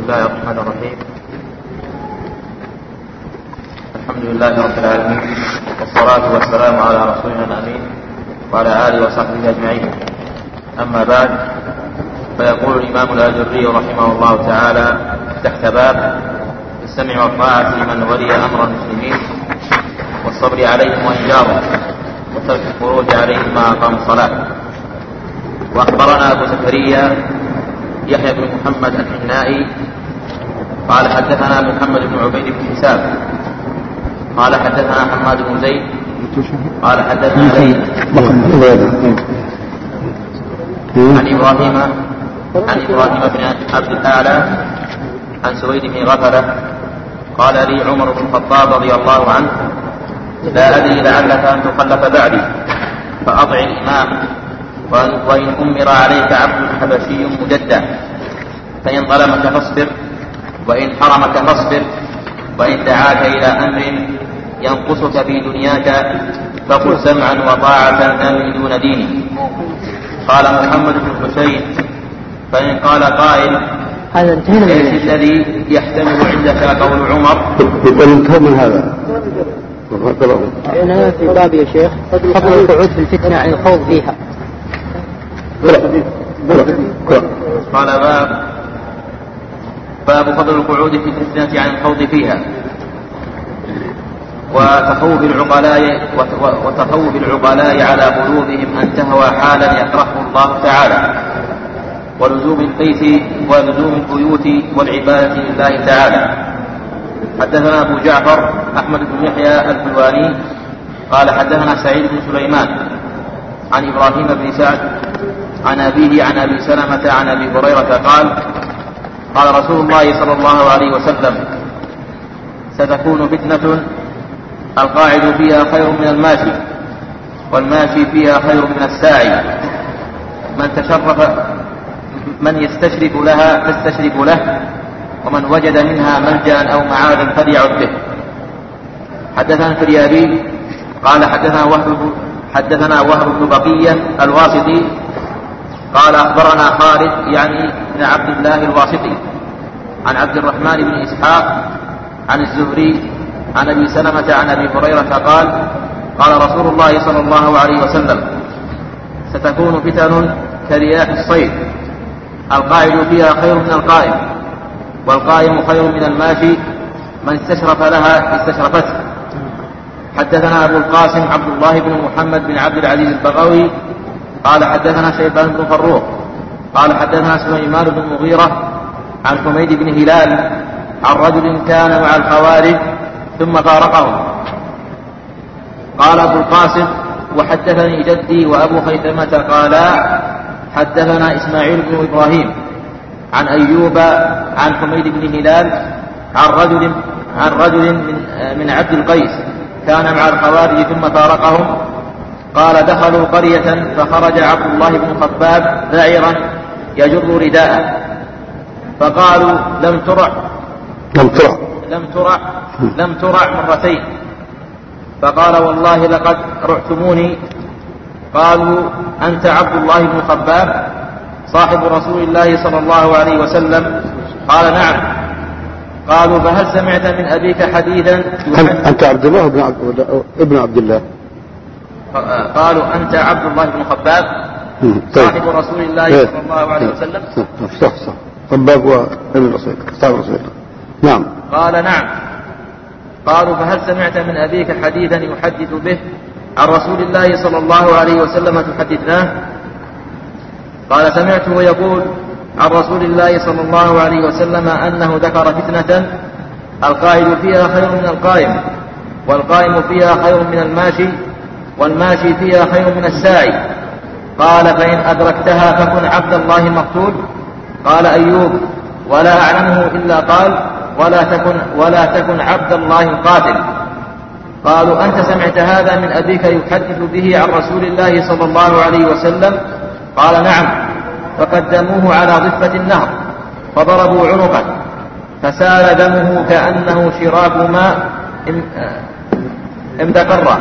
الله الرحمن الرحيم. الحمد لله رب العالمين، والصلاة والسلام على رسولنا الأمين وعلى آله وصحبه أجمعين. أما بعد، فيقول الإمام الآجري رحمه الله تعالى تحت باب السمع والطاعة لمن ولي أمر المسلمين، والصبر عليهم وإنجارهم، وترك الخروج عليهم ما أقاموا الصلاة. وأخبرنا أبو زكريا يحيى بن محمد الحنائي قال حدثنا محمد بن عبيد بن حساب قال حدثنا حماد بن زيد قال حدثنا ليث عن إبراهيم بن عبد الأعلى عن سويد بن غفلة قال لي عمر بن الخطاب رضي الله عنه: لا أدري لعلك أن تخلف بعدي فأطع الإمام، وإن أمر عليك عبد حبشي مجدد، فإن ظلمك فاصبر، وإن حرمك فاصبر، وإن دعاك إلى أمر ينقصك في دنياك فقل سمعا وطاعة لا دون ديني. قال محمد بن حسين: فإن قال قائل: ايش الذي يحتمل عندك قول عمر؟ انتهى من هذا. أنا في باب يا شيخ فضل القعود في الفتنة عن الخوض فيها. قال باب فضل القعود في الفتنة عن الخوض فيها، وتخوف العقلاء على قلوبهم أن تهوى حالا يكرهه الله تعالى، ولزوم البيت ولزوم البيوت والعبادة لله تعالى. حدثنا أبو جعفر أحمد بن يحيى الحلواني قال حدثنا سعيد بن سليمان عن إبراهيم بن سعد عن أبيه عن أبي سلمة عن أبي هريرة قال رسول الله صلى الله عليه وسلم: ستكون فتنة القاعد فيها خير من الماشي، والماشي فيها خير من الساعي، من يستشرف لها تستشرف له، ومن وجد منها ملجأ أو معاذا فليعد به. حدثنا الفريابي قال حدثنا وهب بن بقية الواسطي قال أخبرنا خالد يعني بن عبد الله الواسطي عن عبد الرحمن بن إسحاق عن الزهري عن أبي سلمة عن أبي هريرة قال رسول الله صلى الله عليه وسلم: ستكون فتن كرياح الصيد، القاعد فيها خير من القائم، والقائم خير من الماشي، من استشرف لها استشرفته. حدثنا أبو القاسم عبد الله بن محمد بن عبد العزيز البغوي قال حدثنا شيبان بن فروخ قال حدثنا سليمان بن المغيرة عن حميد بن هلال عن رجل كان مع الخوارج ثم فارقهم. قال أبو القاسم: وحدثني جدي وأبو خيثمة قالا حدثنا إسماعيل بن إبراهيم عن أيوب عن حميد بن هلال عن رجل من عبد القيس كان مع الخوارج ثم فارقهم. قال: دخلوا قرية فخرج عبد الله بن خباب ذعيرا يجر رداءه، فقالوا: لم ترع مرتين. فقال: والله لقد رعتموني. قالوا: أنت عبد الله بن خباب صاحب رسول الله صلى الله عليه وسلم؟ قال: نعم. قالوا: فهل سمعت من أبيك حديثا؟ أنت عبد الله ابن عبد الله؟ قالوا: أنت عبد الله بن خباب صاحب رسول الله صلى الله عليه وسلم؟ صح خباب وابن رسول صاحب رسول الله. نعم. قال: نعم. قالوا: فهل سمعت من أبيك حديثا يحدث به عن رسول الله صلى الله عليه وسلم تحدثناه؟ قال: سمعته يقول عن رسول الله صلى الله عليه وسلم أنه ذكر فتنة القاعد فيها خير من القائم، والقائم فيها خير من الماشي، والماشي فيها خير من الساعي. قال: فإن أدركتها فكن عبد الله المقتول. قال أيوب: ولا أعلمه إلا قال: ولا تكن عبد الله القاتل. قالوا: أنت سمعت هذا من أبيك يحدث به عن رسول الله صلى الله عليه وسلم؟ قال: نعم. فقدموه على ضفة النهر فضربوا عنقه فسال دمه كأنه شراك ماء امتقر.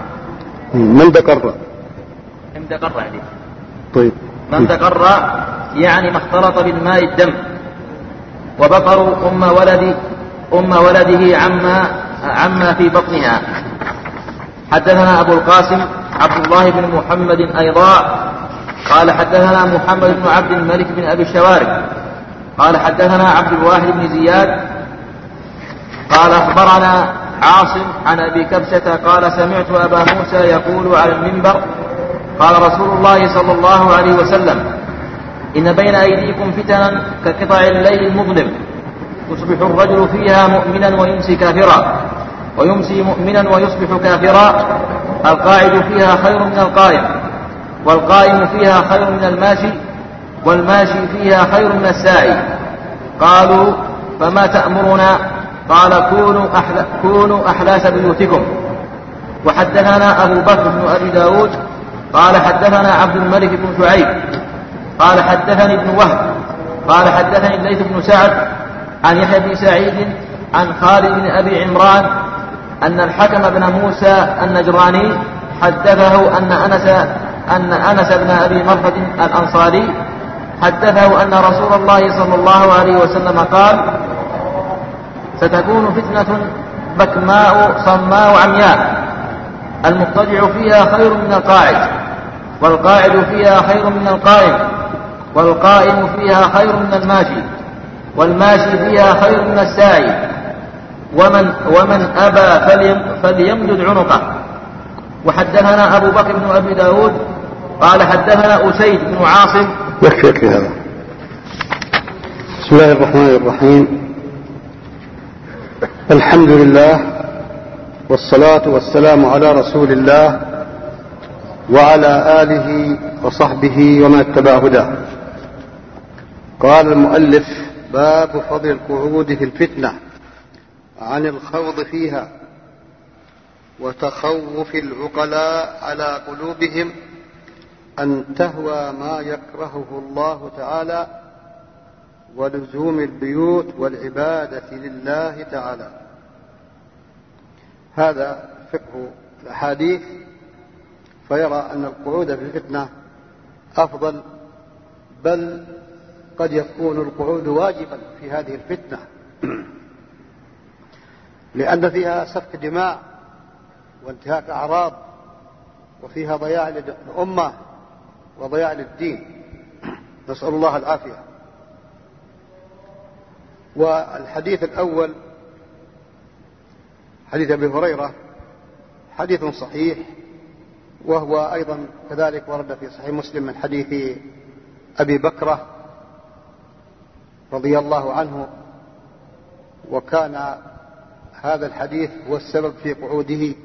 من دقر يعني. طيب. من دقر يعني ما اختلط بالماء الدم. وبقر أم ولده عما في بطنها. حدثنا أبو القاسم عبد الله بن محمد أيضا قال حدثنا محمد بن عبد الملك بن أبي الشوارب قال حدثنا عبد الواحد بن زياد قال أخبرنا عاصم عن أبي كبشة قال سمعت أبا موسى يقول على المنبر قال رسول الله صلى الله عليه وسلم إن بين أيديكم فتنا كقطع الليل المظلم يصبح الرجل فيها مؤمنا ويمسي كافرا ويمسي مؤمنا ويصبح كافرا القاعد فيها خير من القائم والقائم فيها خير من الماشي والماشي فيها خير من الساعي. قالوا فما تأمرنا؟ قال كونوا أحلاس بيوتكم. وحدثنا أبو بكر بن أبي داود قال حدثنا عبد الملك بن شعيب قال حدثني ابن وهب قال حدثني الليث بن سعد عن يحيى بن سعيد عن خالد بن أبي عمران أن الحكم بن موسى النجراني حدثه أن أنس بن أبي مرثد الأنصاري حدثه أن رسول الله صلى الله عليه وسلم قال ستكون فتنة بكماء صماء عمياء المضطجع فيها خير من القاعد والقاعد فيها خير من القائم والقائم فيها خير من الماشي والماشي فيها خير من الساعي ومن أبى فليمدد عنقه. وحدثنا أبو بكر بن أبي داود قال حدثنا أسيد بن عاصم. يكفي هذا. بسم الله الرحمن الرحيم. الحمد لله والصلاة والسلام على رسول الله وعلى آله وصحبه ومن اتبع هداه. قال المؤلف باب فضل القعود في الفتنة عن الخوض فيها وتخوف العقلاء على قلوبهم أن تهوى ما يكرهه الله تعالى ولزوم البيوت والعبادة لله تعالى. هذا فقه الأحاديث، فيرى أن القعود في الفتنة أفضل، بل قد يكون القعود واجبا في هذه الفتنة لأن فيها سفك دماء وانتهاك أعراض وفيها ضياع للأمة وضياع للدين، نسأل الله العافية. والحديث الأول حديث أبي هريرة حديث صحيح، وهو أيضا كذلك ورد في صحيح مسلم من حديث أبي بكرة رضي الله عنه، وكان هذا الحديث هو السبب في قعوده،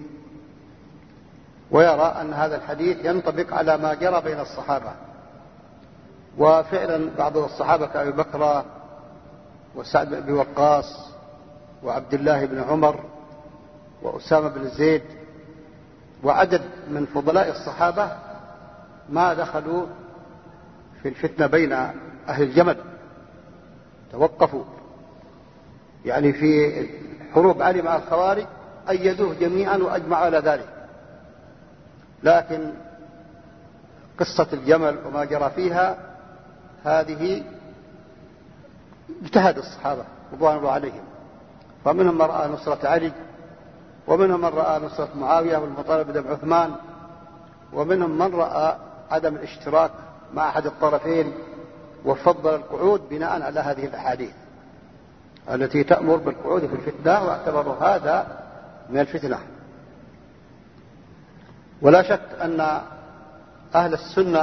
ويرى أن هذا الحديث ينطبق على ما جرى بين الصحابة. وفعلا بعض الصحابة كأبي بكر وسعد بن أبي وقاص وعبد الله بن عمر وأسامة بن زيد وعدد من فضلاء الصحابة ما دخلوا في الفتنة بين أهل الجمل، توقفوا يعني في حروب علي مع الخوارج أيدوه جميعا وأجمعوا على ذلك. لكن قصة الجمل وما جرى فيها هذه اجتهد الصحابة رضوان الله عليهم، فمنهم من رأى نصرة علي، ومنهم من رأى نصرة معاوية والمطالبة بدم عثمان، ومنهم من رأى عدم الاشتراك مع أحد الطرفين وفضل القعود بناء على هذه الأحاديث التي تأمر بالقعود في الفتنة، واعتبروا هذا من الفتنة. ولا شك أن أهل السنة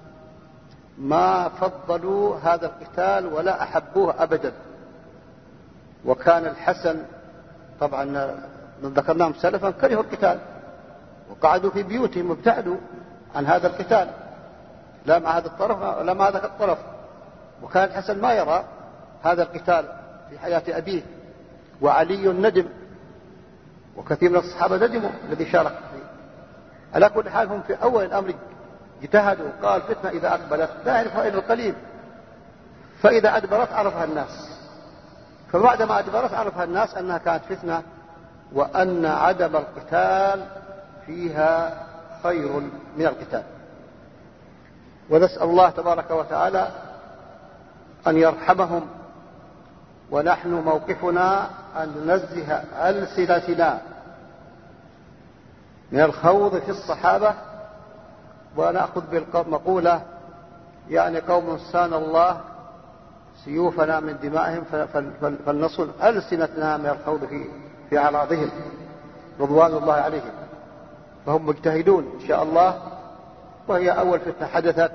ما فضلوا هذا القتال ولا أحبوه أبدا. وكان الحسن طبعا ذكرناهم سلفا كرهوا القتال وقعدوا في بيوتهم وابتعدوا عن هذا القتال، لا مع هذا الطرف ولا مع ذاك الطرف. وكان الحسن ما يرى هذا القتال في حياة أبيه، وعلي ندم، وكثير من الصحابة ندموا الذي شارك فيه. على كل حال هم في أول الأمر اجتهدوا، قال فتنة إذا أقبلت لا يعرفها إلا القليل، فإذا أدبرت عرفها الناس. فبعدما أدبرت عرفها الناس أنها كانت فتنة، وأن عدم القتال فيها خير من القتال. ونسأل الله تبارك وتعالى أن يرحمهم، ونحن موقفنا أن ننزه ألسنتنا من الخوض في الصحابة، ونأخذ بالمقولة يعني قوم سان الله سيوفنا من دمائهم فلنصل ألسنتنا من الخوض في أعراضهم رضوان الله عليهم. فهم مجتهدون إن شاء الله، وهي أول فتنة حدثت،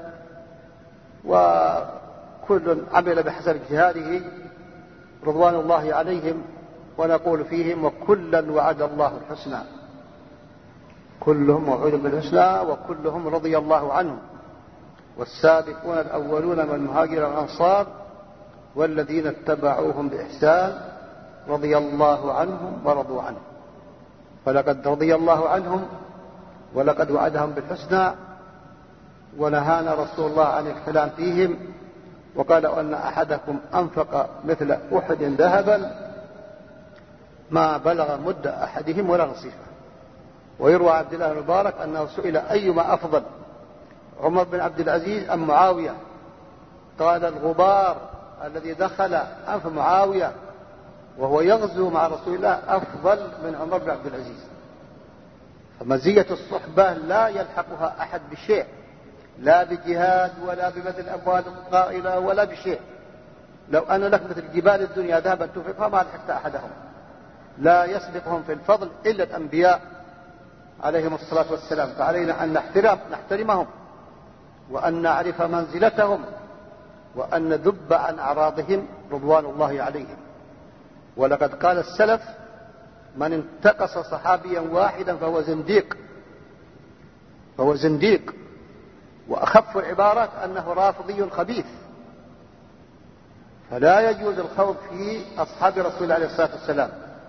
وكل عمل بحسب اجتهاده رضوان الله عليهم، ونقول فيهم وكلا وعد الله الحسنى، كلهم موعود بالحسنى وكلهم رضي الله عنهم، والسابقون الأولون من المهاجر والأنصار والذين اتبعوهم بإحسان رضي الله عنهم ورضوا عنه. فلقد رضي الله عنهم ولقد وعدهم بالحسنى، ونهانا رسول الله عن الكلام فيهم، وقال أن أحدكم أنفق مثل أحد ذهبا ما بلغ مد أحدهم ولا نصيفه. ويروى عبد الله المبارك أنه سئل أيما أفضل، عمر بن عبد العزيز أم معاوية؟ قال الغبار الذي دخل أنف معاوية وهو يغزو مع رسول الله أفضل من عمر بن عبد العزيز. فمزية الصحبة لا يلحقها أحد بشيء، لا بجهاد ولا ببذل أموال قائلة ولا بشيء. لو أن لك مثل جبال الدنيا ذهبا تنفقها ما لحقت أحدهم. لا يسبقهم في الفضل إلا الأنبياء عليهم الصلاة والسلام، فعلينا أن نحترمهم وأن نعرف منزلتهم وأن نذب عن أعراضهم رضوان الله عليهم. ولقد قال السلف من انتقص صحابيا واحدا فهو زنديق، وأخف العبارات أنه رافضي خبيث. فلا يجوز الخوض في أصحاب رسول الله عليه الصلاة والسلام.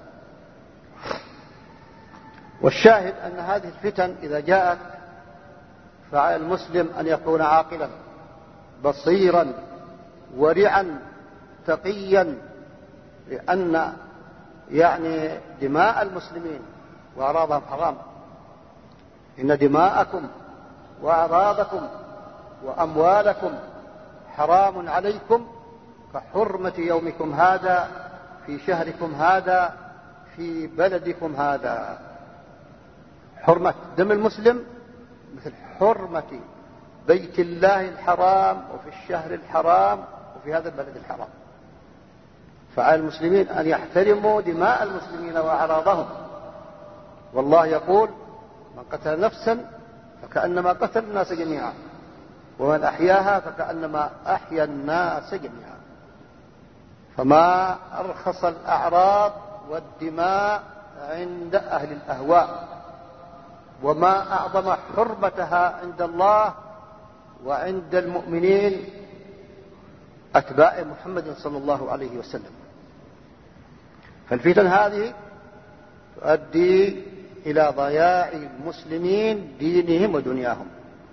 والشاهد أن هذه الفتن إذا جاءت فعلى المسلم أن يكون عاقلا بصيرا ورعا تقيا، لأن يعني دماء المسلمين وأعراضهم حرام. إن دماءكم وأعراضكم وأموالكم حرام عليكم كحرمة يومكم هذا في شهركم هذا في بلدكم هذا. حرمة دم المسلم مثل حرمة بيت الله الحرام وفي الشهر الحرام وفي هذا البلد الحرام. فعلى المسلمين أن يحترموا دماء المسلمين وأعراضهم. والله يقول من قتل نفسا فكأنما قتل الناس جميعا، ومن أحياها فكأنما أحيا الناس جميعا. فما أرخص الأعراض والدماء عند أهل الأهواء، وما أعظم حرمتها عند الله وعند المؤمنين أتباع محمد صلى الله عليه وسلم. فالفتن هذه تؤدي إلى ضياع المسلمين دينهم ودنياهم.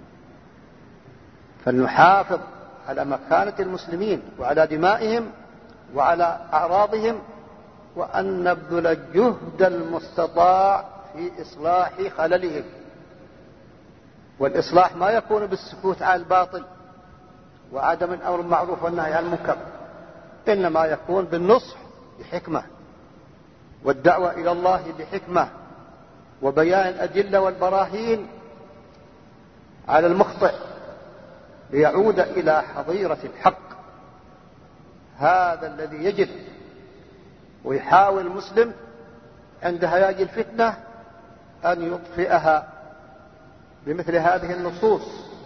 فلنحافظ على مكانة المسلمين وعلى دمائهم وعلى أعراضهم، وأن نبذل الجهد المستطاع في إصلاح خللهم. والإصلاح ما يكون بالسكوت على الباطل وعدم الأمر بالمعروف والنهي عن المنكر، إنما يكون بالنصح بحكمة، والدعوة إلى الله بحكمة، وبيان الأدلة والبراهين على المخطئ ليعود إلى حظيرة الحق. هذا الذي يجب، ويحاول المسلم عند هياج الفتنة أن يطفئها بمثل هذه النصوص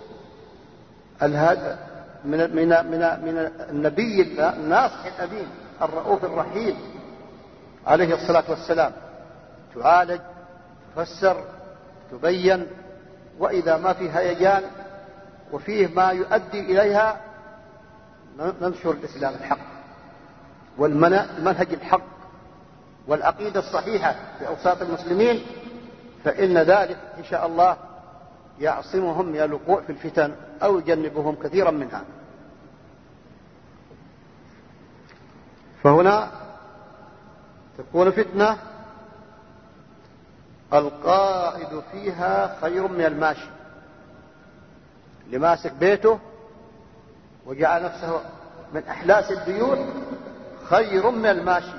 من النبي الناصح الأمين الرؤوف الرحيم عليه الصلاة والسلام. تعالج، تفسر، تبين، وإذا ما في هيجان وفيه ما يؤدي إليها ننشر الإسلام الحق والمنهج الحق والعقيدة الصحيحة في أوساط المسلمين، فإن ذلك إن شاء الله يعصمهم من الوقوع في الفتن أو يجنبهم كثيرا منها. فهنا تكون فتنة القائد فيها خير من الماشي، اللي ماسك بيته وجعل نفسه من أحلاس البيوت خير من الماشي،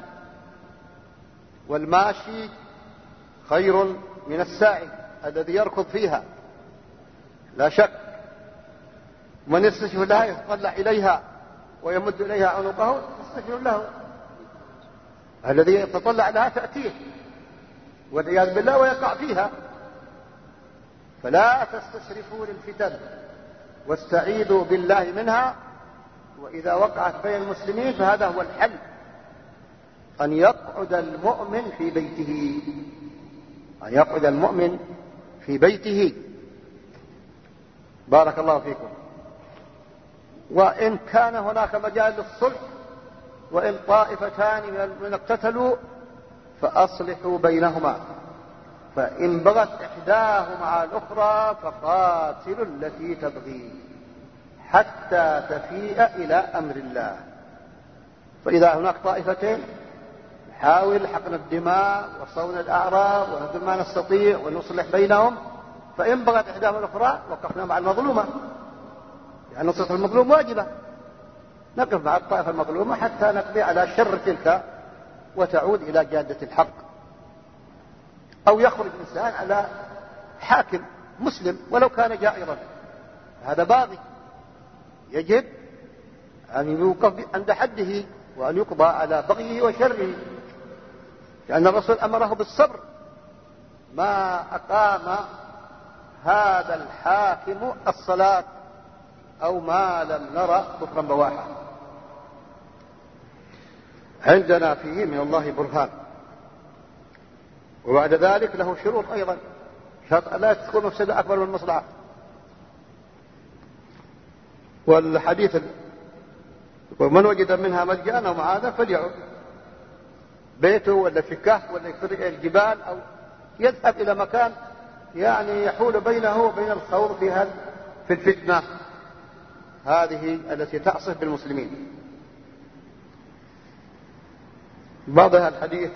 والماشي خير من الساعي الذي يركض فيها لا شك. من يستشف لها يتطلع إليها ويمد إليها عنقه يستشف له، الذي يتطلع لها تأتيه والعياذ بالله ويقع فيها. فلا تستشرفوا للفتن واستعيذوا بالله منها، وإذا وقعت بين المسلمين فهذا هو الحل، أن يقعد المؤمن في بيته، أن يقعد المؤمن في بيته. بارك الله فيكم. وإن كان هناك مجال للصلح، وإن طائفتان من اقتتلوا فأصلحوا بينهما، فإن بغت إحداهما على الأخرى فقاتلوا التي تبغي حتى تفيء إلى أمر الله. فإذا هناك طائفتين نحاول حقن الدماء وصون الأعراض ونبذل ما نستطيع ونصلح بينهم، فإن بغت إحداهما الأخرى وقفنا مع المظلومة، يعني نصرة المظلوم واجبة، نقف مع الطائفة المظلومة حتى نقضي على شر تلك وتعود إلى جادة الحق. أو يخرج إنسان على حاكم مسلم ولو كان جائرا، هذا باغي، يجب أن يوقف عند حده وأن يقضى على بغيه وشره، لأن الرسول أمره بالصبر ما أقام هذا الحاكم الصلاة أو ما لم نرى كفرا بواحا. عندنا فيه من الله برهان، وبعد ذلك له شروط أيضا، شرط لا تكون مفسدة أكبر من المصلحة. والحديث ومن وجد منها ملجأ أو معاذا فليعد بيته ولا في كهف ولا في الجبال، أو يذهب إلى مكان يعني يحول بينه وبين الخوض في الفتنة هذه التي تعصف بالمسلمين. بعضها الحديث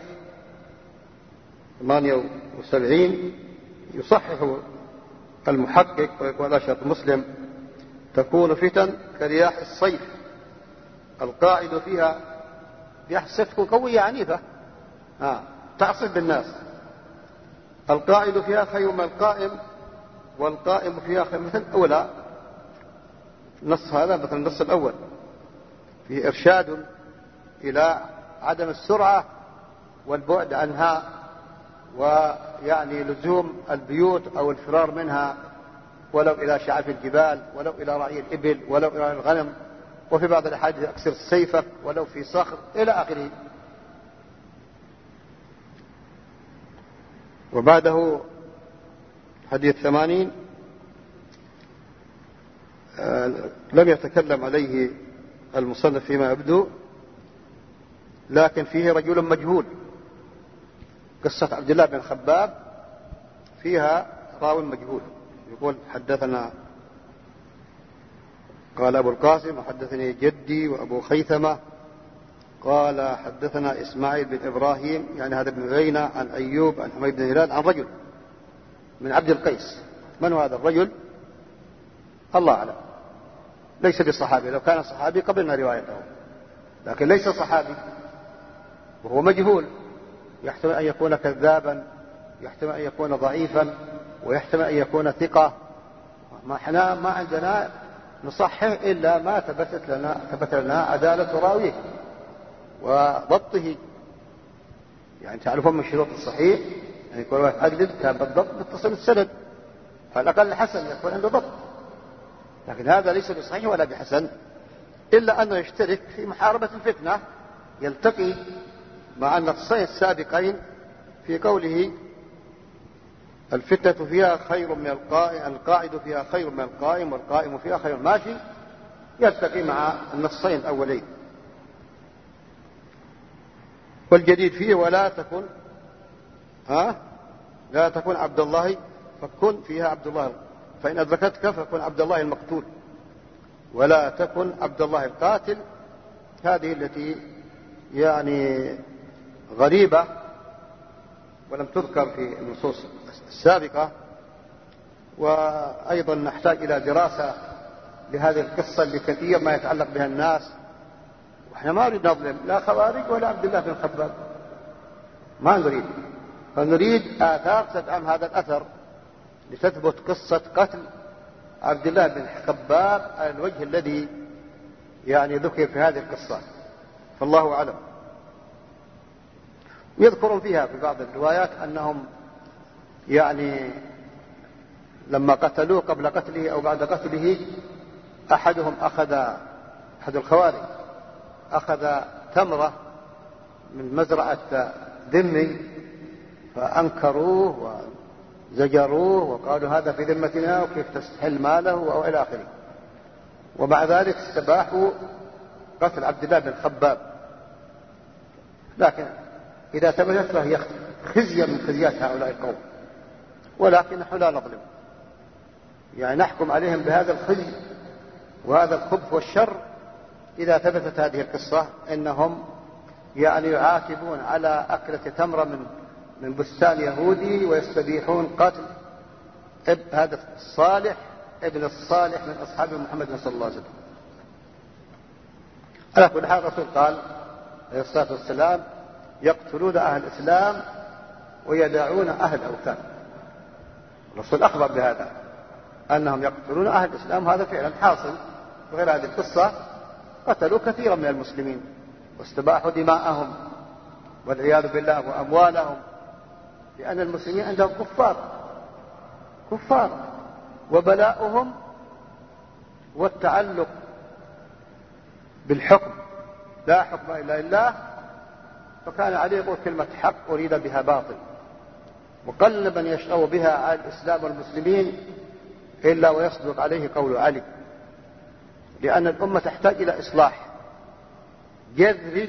78 يصحح المحقق ويقول أشهر مسلم: تكون فتن كرياح الصيف، القاعد فيها رياح الصيف تكون قوية عنيفة تعصف بالناس، القاعد فيها خير من القائم، والقائم فيها خير. مثل الأولى النص هذا، مثل النص الأول فيه إرشاد إلى عدم السرعة والبعد عنها، ويعني لزوم البيوت أو الفرار منها، ولو إلى شعاب الجبال، ولو إلى رعي الإبل، ولو إلى الغنم، وفي بعض الأحاديث أكسر سيفك ولو في صخر إلى آخره. وبعده حديث 80 لم يتكلم عليه المصنف فيما يبدو، لكن فيه رجل مجهول. قصة عبد الله بن خباب فيها راو مجهول، يقول: حدثنا قال أبو القاسم وحدثني جدي وأبو خيثمة قال حدثنا إسماعيل بن إبراهيم، يعني هذا بن عيينة، عن أيوب عن حميد بن هلال عن رجل من عبد القيس. من هو هذا الرجل؟ الله أعلم، ليس بصحابي، لو كان صحابي قبلنا روايته، لكن ليس صحابي وهو مجهول، يحتمل أن يكون كذابا، يحتمل أن يكون ضعيفا، ويحتمل أن يكون ثقة. احنا ما عندنا نصحح إلا ما ثبت لنا عدالة راويه وضبطه. يعني تعرفون من شروط الصحيح يعني يكون واحد عدل كان بالضبط متصل السند، فالأقل حسن يكون عنده ضبط، لكن هذا ليس بصحيح ولا بحسن، إلا أنه يشترك في محاربة الفتنة، يلتقي مع النصين السابقين في قوله: الفتنة فيها خير من القائم، القاعد فيها خير من القائم، والقائم فيها خير من الماشي، يلتقي مع النصين الأولين. والجديد فيه: ولا تكن لا تكن عبد الله فكن فيها عبد الله، فإن أدركتك فكن عبد الله المقتول، ولا تكن عبد الله القاتل. هذه التي يعني غريبة ولم تذكر في النصوص السابقة. وأيضا نحتاج إلى دراسة لهذه القصة اللي كثير ما يتعلق بها الناس وإحنا ما نريد نظلم لا خوارج ولا عبد الله بن خباب، ما نريد، فنريد آثار تدعم هذا الأثر لتثبت قصة قتل عبد الله بن خباب على الوجه الذي يعني ذكر في هذه القصة، فالله أعلم. يذكرون فيها في بعض الروايات أنهم يعني لما قتلوه قبل قتله أو بعد قتله أحد الخوارج أخذ تمرة من مزرعة ذمي فأنكروه وزجروه وقالوا هذا في ذمتنا وكيف تستحل ماله أو إلى آخره، ومع ذلك استباحوا قتل عبد الله بن خباب. لكن إذا ثبتت فهي خزيا من خزيات هؤلاء القوم، ولكن نحن لا نظلم، يعني نحكم عليهم بهذا الخزي وهذا الخبث والشر إذا ثبتت هذه القصة إنهم يعني يعاتبون على أكلة تمرة من بستان يهودي ويستبيحون قتل هذا الصالح ابن الصالح من أصحاب محمد صلى الله عليه وسلم. على كل حال الرسول قال عليه الصلاة والسلام يقتلون أهل الإسلام ويدعون أهل الأوثان. الرسول أخبر بهذا أنهم يقتلون أهل الإسلام، هذا فعلا حاصل. وغير هذه القصة قتلوا كثيرا من المسلمين واستباحوا دماءهم والعياذ بالله وأموالهم، لأن المسلمين عندهم كفار وبلاؤهم والتعلق بالحكم لا حكم إلا لله، فكان عليه يقول كلمة حق أريد بها باطل، وقل من يشأو بها على الإسلام والمسلمين إلا ويصدق عليه قول علي، لأن الأمة تحتاج إلى إصلاح جذري.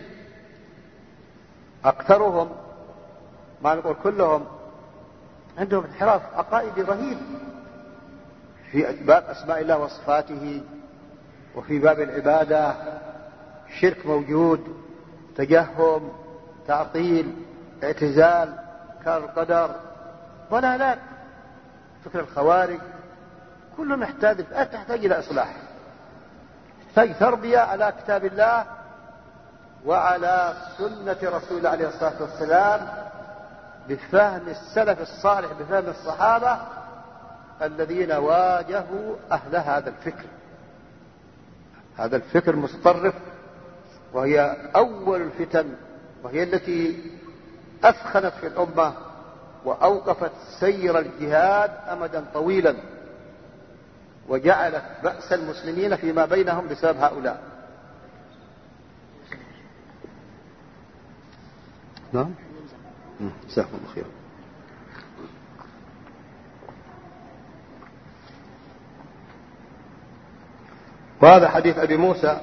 أكثرهم ما نقول كلهم عندهم انحراف عقائدي رهيب في باب أسماء الله وصفاته، وفي باب العبادة شرك موجود، تجهم، تعطيل، اعتزال، كار القدر، ضلالات، فكر الخوارج، كله تحتاج إلى إصلاح، تحتاج تربية على كتاب الله وعلى سنة رسول الله عليه الصلاة والسلام بفهم السلف الصالح، بفهم الصحابة الذين واجهوا أهل هذا الفكر المتطرف، وهي أول الفتن، وهي التي أثخنت في الأمة وأوقفت سير الجهاد أمدا طويلا، وجعلت بأس المسلمين فيما بينهم بسبب هؤلاء. نعم، جزاكم الله خيرا. وهذا حديث أبي موسى: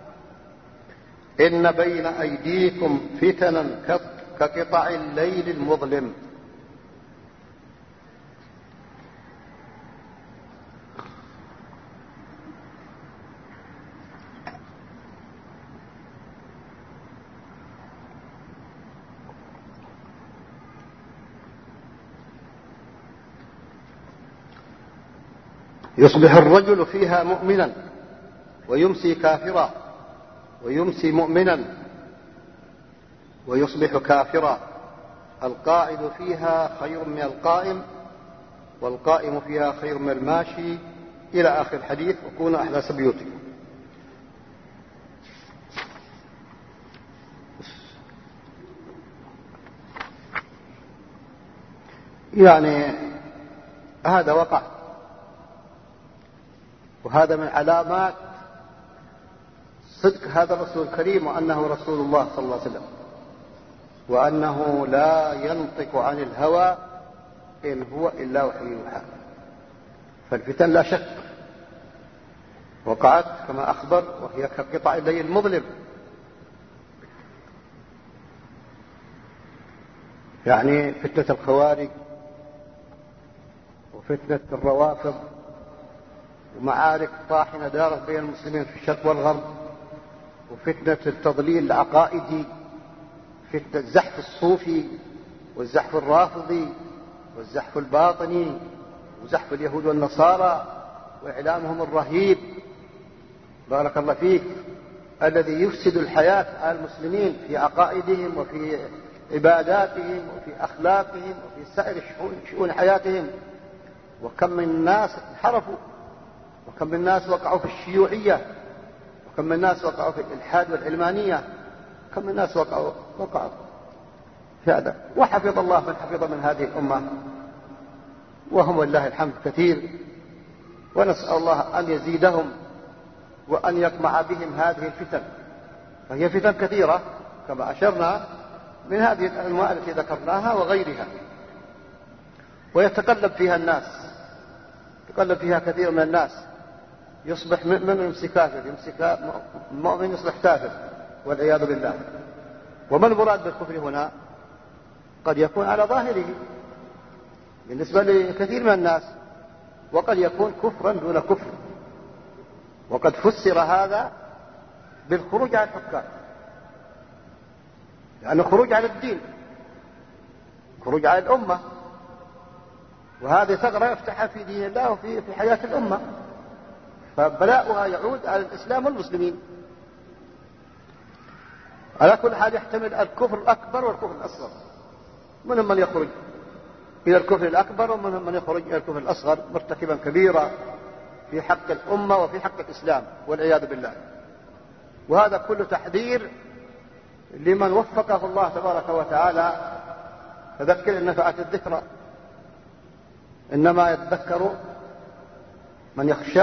إن بين أيديكم فتنا كقطع الليل المظلم. يصبح الرجل فيها مؤمنا ويمسي كافرا، ويمسي مؤمنا ويصبح كافرا. القاعد فيها خير من القائم، والقائم فيها خير من الماشي، إلى آخر الحديث. وكونوا أحداث بيوتكم. يعني هذا وقع، وهذا من علامات صدق هذا الرسول الكريم، وأنه رسول الله صلى الله عليه وسلم، وأنه لا ينطق عن الهوى إن هو إلا وحي يوحى. فالفتن لا شك وقعت كما أخبر، وهي كقطع الليل المظلم. يعني فتنة الخوارج وفتنة الروافض، ومعارك طاحنة دارت بين المسلمين في الشرق والغرب، وفتنة التضليل العقائدي، فتنة الزحف الصوفي والزحف الرافضي والزحف الباطني وزحف اليهود والنصارى وإعلامهم الرهيب، بارك الله فيك، الذي يفسد الحياة على المسلمين في عقائدهم وفي عباداتهم وفي أخلاقهم وفي سائر شؤون حياتهم. وكم من الناس انحرفوا، وكم من الناس وقعوا في الشيوعية، وكم من الناس وقعوا في الإلحاد والعلمانية، كم من الناس وقعوا في هذا. وحفظ الله من حفظ من هذه الأمة، وهم والله الحمد كثير، ونسأل الله أن يزيدهم وأن يقمع بهم هذه الفتن، فهي فتن كثيرة كما أشرنا من هذه الأنواع التي ذكرناها وغيرها، ويتقلب فيها الناس، يتقلب فيها كثير من الناس، يصبح مؤمن يمسك كافر، يمسك مؤمن يصبح كافر والعياذ بالله. وما المراد بالكفر هنا؟ قد يكون على ظاهره بالنسبة لكثير من الناس، وقد يكون كفرا دون كفر، وقد فسر هذا بالخروج على الحكام، لأنه خروج على الدين، خروج على الأمة، وهذه ثغرة يفتحها في دين الله وفي حياة الأمة، فبلاؤها يعود على الإسلام والمسلمين. على كل حال يحتمل الكفر الأكبر والكفر الأصغر، منهم من يخرج إلى الكفر الأكبر ومنهم من يخرج إلى الكفر الأصغر مرتكبا كبيرا في حق الأمة وفي حق الإسلام والعياذ بالله. وهذا كله تحذير لمن وفقه الله تبارك وتعالى. فذكر إن نفعت الذكرى، إنما يتذكر من يخشى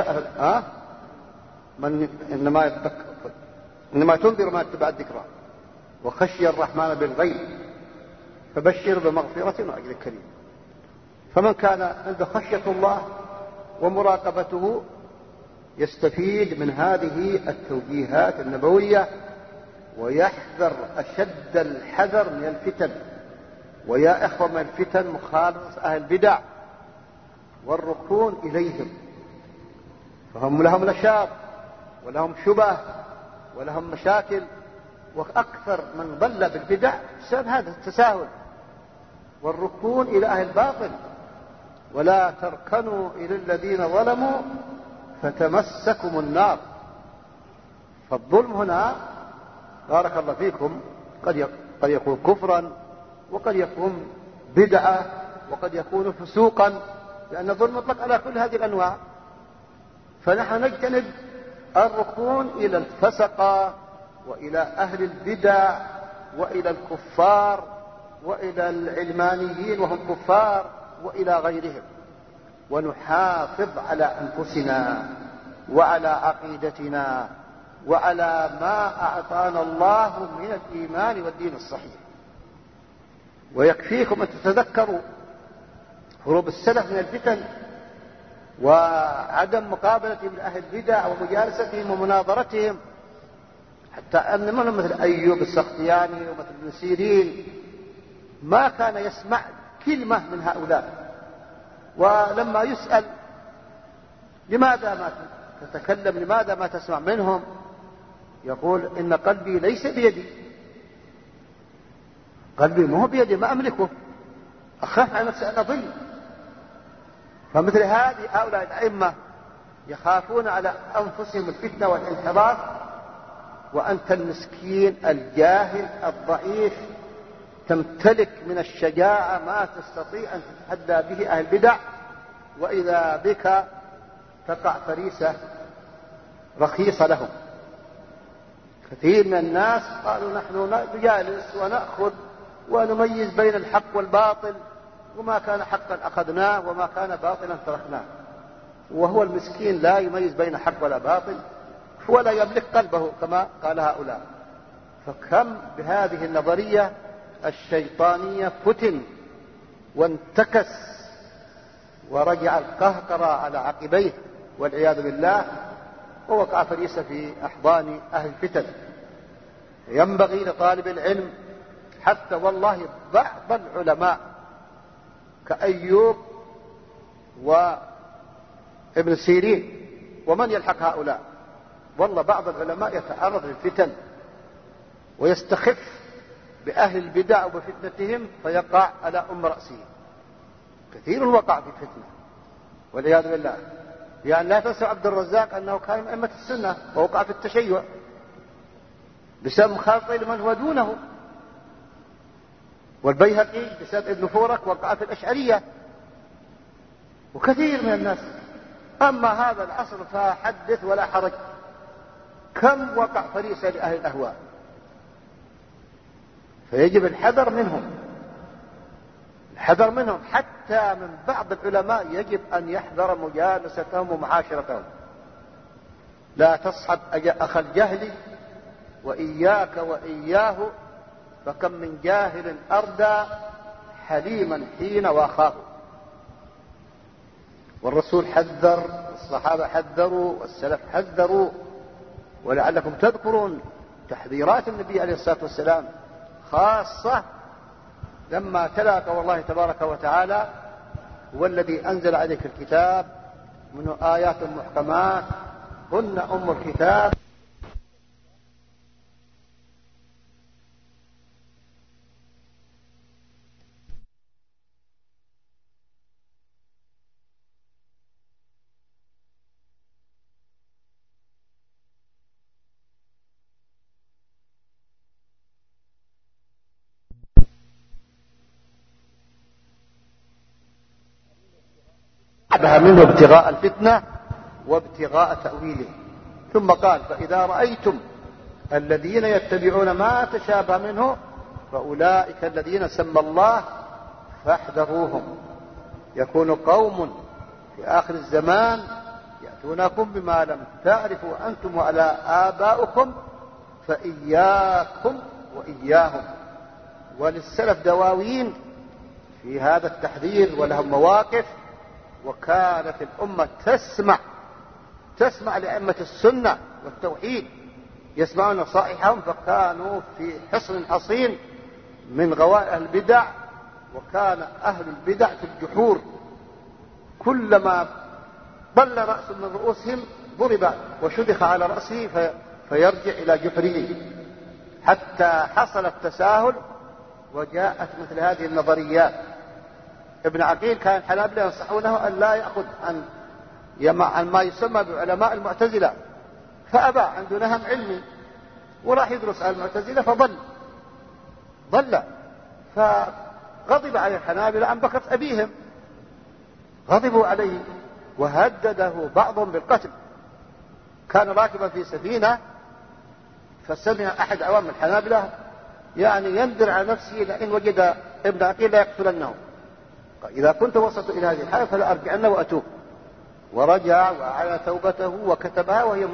إنما تنذر ما اتبع الذكرى وخشي الرحمن بالغيب فبشر بمغفرة وأجر كريم. فمن كان عنده خشية الله ومراقبته يستفيد من هذه التوجيهات النبوية، ويحذر أشد الحذر من الفتن. ويا إخوة، من الفتن مخالطة أهل البدع والركون إليهم، فهم لهم نشاط ولهم شبه ولهم مشاكل، وأكثر من ضل بالبدع بسبب هذا التساهل والركون إلى أهل الباطل. ولا تركنوا إلى الذين ظلموا فتمسكم النار. فالظلم هنا بارك الله فيكم قد يكون كفرا، وقد يكون بدعة، وقد يكون فسوقا، لأن الظلم مطلق على كل هذه الأنواع. فنحن نجتنب الركون إلى الفسقة وإلى أهل البدع وإلى الكفار وإلى العلمانيين وهم كفار وإلى غيرهم، ونحافظ على أنفسنا وعلى عقيدتنا وعلى ما أعطانا الله من الإيمان والدين الصحيح. ويكفيكم أن تتذكروا هروب السلف من الفتن وعدم مقابلتهم لأهل البدع ومجالستهم ومناظرتهم، حتى أن منهم مثل أيوب السختياني ومثل ابن سيرين ما كان يسمع كلمة من هؤلاء. ولما يسأل لماذا ما تتكلم، لماذا ما تسمع منهم، يقول إن قلبي ليس بيدي، قلبي ما هو بيدي، ما أملكه، أخاف على نفسي أن أضل. فمثل هؤلاء الأئمة يخافون على أنفسهم الفتنة والانحراف، وأنت المسكين الجاهل الضعيف تمتلك من الشجاعة ما تستطيع أن تتحدى به أهل البدع، وإذا بك تقع فريسة رخيصة لهم. كثير من الناس قالوا نحن نجالس ونأخذ ونميز بين الحق والباطل، وما كان حقا أخذناه وما كان باطلا تركناه، وهو المسكين لا يميز بين حق ولا باطل ولا يملك قلبه كما قال هؤلاء. فكم بهذه النظرية الشيطانية فتن وانتكس ورجع القهقرة على عقبيه والعياذ بالله، ووقع فريسة في أحضان أهل الفتن. ينبغي لطالب العلم حتى والله بعض العلماء كأيوب وابن سيرين ومن يلحق هؤلاء، والله بعض العلماء يتعرض للفتن ويستخف بأهل البدع وبفتنتهم فيقع على رأسه. كثير وقع في فتنة والعياذ بالله. يعني لا تنسوا عبد الرزاق أنه كان من أئمة السنة ووقع في التشيع، بسبب مخالطة لمن هو دونه. والبيهقي بسبب ابن فورك وقع في الأشعرية وكثير من الناس. أما هذا العصر فحدث ولا حرج، كم وقع فريسة لأهل الأهواء. فيجب الحذر منهم، الحذر منهم، حتى من بعض العلماء يجب أن يحذر مجالستهم ومعاشرتهم. لا تصحب أخ الجهل وإياك وإياه، فكم من جاهل أردى حليما حين واخاه. والرسول حذر، والصحابة حذروا، والسلف حذروا. ولعلكم تذكرون تحذيرات النبي عليه الصلاة والسلام، خاصة لما تلا قول الله تبارك وتعالى: هو الذي أنزل عليك الكتاب منه آيات محكمات هن أم الكتاب. منه ابتغاء الفتنة وابتغاء تأويله. ثم قال: فإذا رأيتم الذين يتبعون ما تشابه منه فأولئك الذين سمى الله فاحذروهم. يكون قوم في آخر الزمان يأتونكم بما لم تعرفوا أنتم ولا آباؤكم فإياكم وإياهم. وللسلف دواوين في هذا التحذير ولهم مواقف. وكانت الأمة تسمع لأئمة السنة والتوحيد، يسمعون نصائحهم، فكانوا في حصن حصين من غوائل البدع. وكان أهل البدع في الجحور، كلما ضل رأس من رؤوسهم ضرب وشدخ على رأسه فيرجع إلى جحره، حتى حصل التساهل وجاءت مثل هذه النظريات. ابن عقيل كان الحنابلة ينصحونه أن لا يأخذ عن ما يسمى بعلماء المعتزلة، فأبى، عنده نهم علمي وراح يدرس على المعتزلة ضل. فغضب على الحنابلة عن بكرة أبيهم، غضبوا عليه وهدده بعضهم بالقتل. كان راكبا في سفينة فسمع أحد عوام الحنابلة يعني ينذر على نفسه لئن وجد ابن عقيل لا يقتلنه، إذا كنت وصلت إلى هذه الحالة فلا أرجعن وأتوب. ورجع وأعلن توبته وكتبها وهي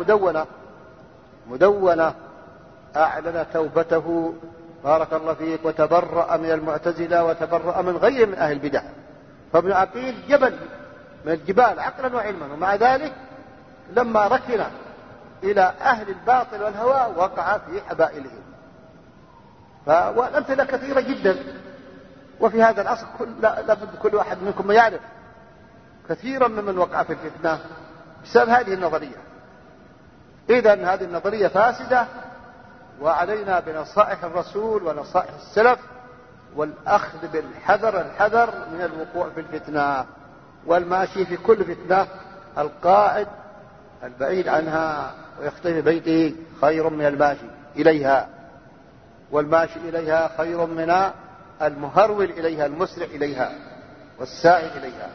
مدونة أعلن توبته بارك الله فيك، وتبرأ من المعتزلة وتبرأ من غير من أهل البدع. فابن عقيل جبل من الجبال عقلا وعلما، ومع ذلك لما ركن إلى أهل الباطل والهوى وقع في حبائلهم. والأمثلة كثيرة جدا. وفي هذا العصر لابد كل واحد منكم يعرف كثيرا ممن وقع في الفتنة بسبب هذه النظرية. إذن هذه النظرية فاسدة، وعلينا بنصائح الرسول ونصائح السلف والأخذ الحذر من الوقوع في الفتنة. والماشي في كل فتنة القاعد البعيد عنها ويختفي بيته خير من الماشي إليها، والماشي إليها خير من المهرول إليها، المسرع إليها والساعي إليها.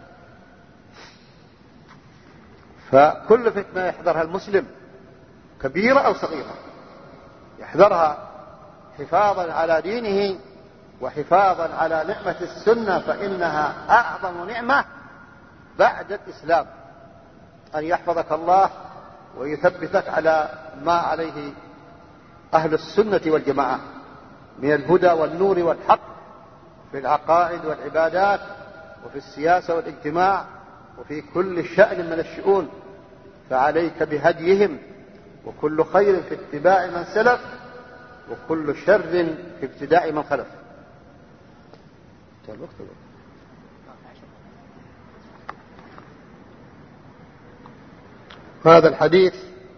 فكل فتنة يحذرها المسلم كبيرة أو صغيرة، يحذرها حفاظا على دينه وحفاظا على نعمة السنة، فإنها أعظم نعمة بعد الإسلام، أن يحفظك الله ويثبتك على ما عليه أهل السنة والجماعة من الهدى والنور والحق في العقائد والعبادات وفي السياسة والاجتماع وفي كل شأن من الشؤون. فعليك بهديهم، وكل خير في اتباع من سلف، وكل شر في ابتداء من خلف. هذا الحديث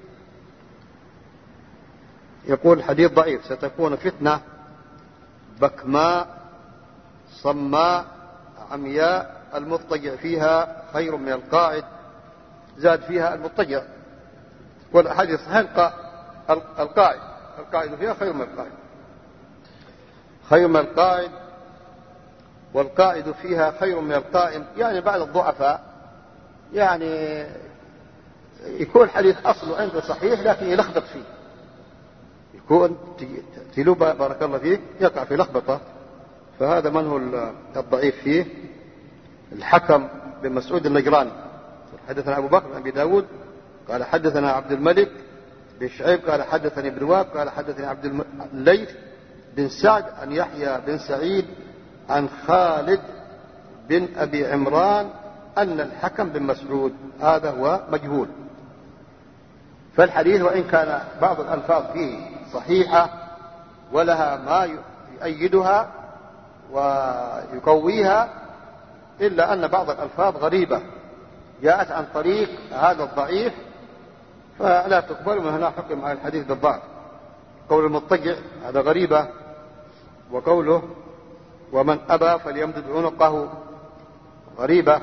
يقول حديث ضعيف: ستكون فتنة بكماء صماء عمياء المضطجع فيها خير من القاعد، زاد فيها المضطجع. والحديث صحيح القاعد القائد فيها خير من القائد، خير من القائد، والقائد فيها خير من القائم. يعني بعض الضعفاء يعني يكون حديث أصله عنده صحيح لكن يلخبط فيه، يكون تلو بارك الله فيك يقع في لخبطة، فهذا من هو الضعيف فيه. الحكم بن مسعود النجراني حدثنا أبو بكر بن أبي داود قال حدثنا عبد الملك بن شعيب قال حدثني ابن وهب قال حدثني عبد الليث بن سعد عن يحيى بن سعيد عن خالد بن أبي عمران أن الحكم بن مسعود هذا هو مجهول. فالحديث وإن كان بعض الألفاظ فيه صحيحة ولها ما يؤيدها ويقويها، إلا أن بعض الألفاظ غريبة جاءت عن طريق هذا الضعيف فلا تقبل، من هنا حكم على الحديث بالضعف. قول المضطجع هذا غريبة، وقوله ومن أبى فليمدد عنقه غريبة.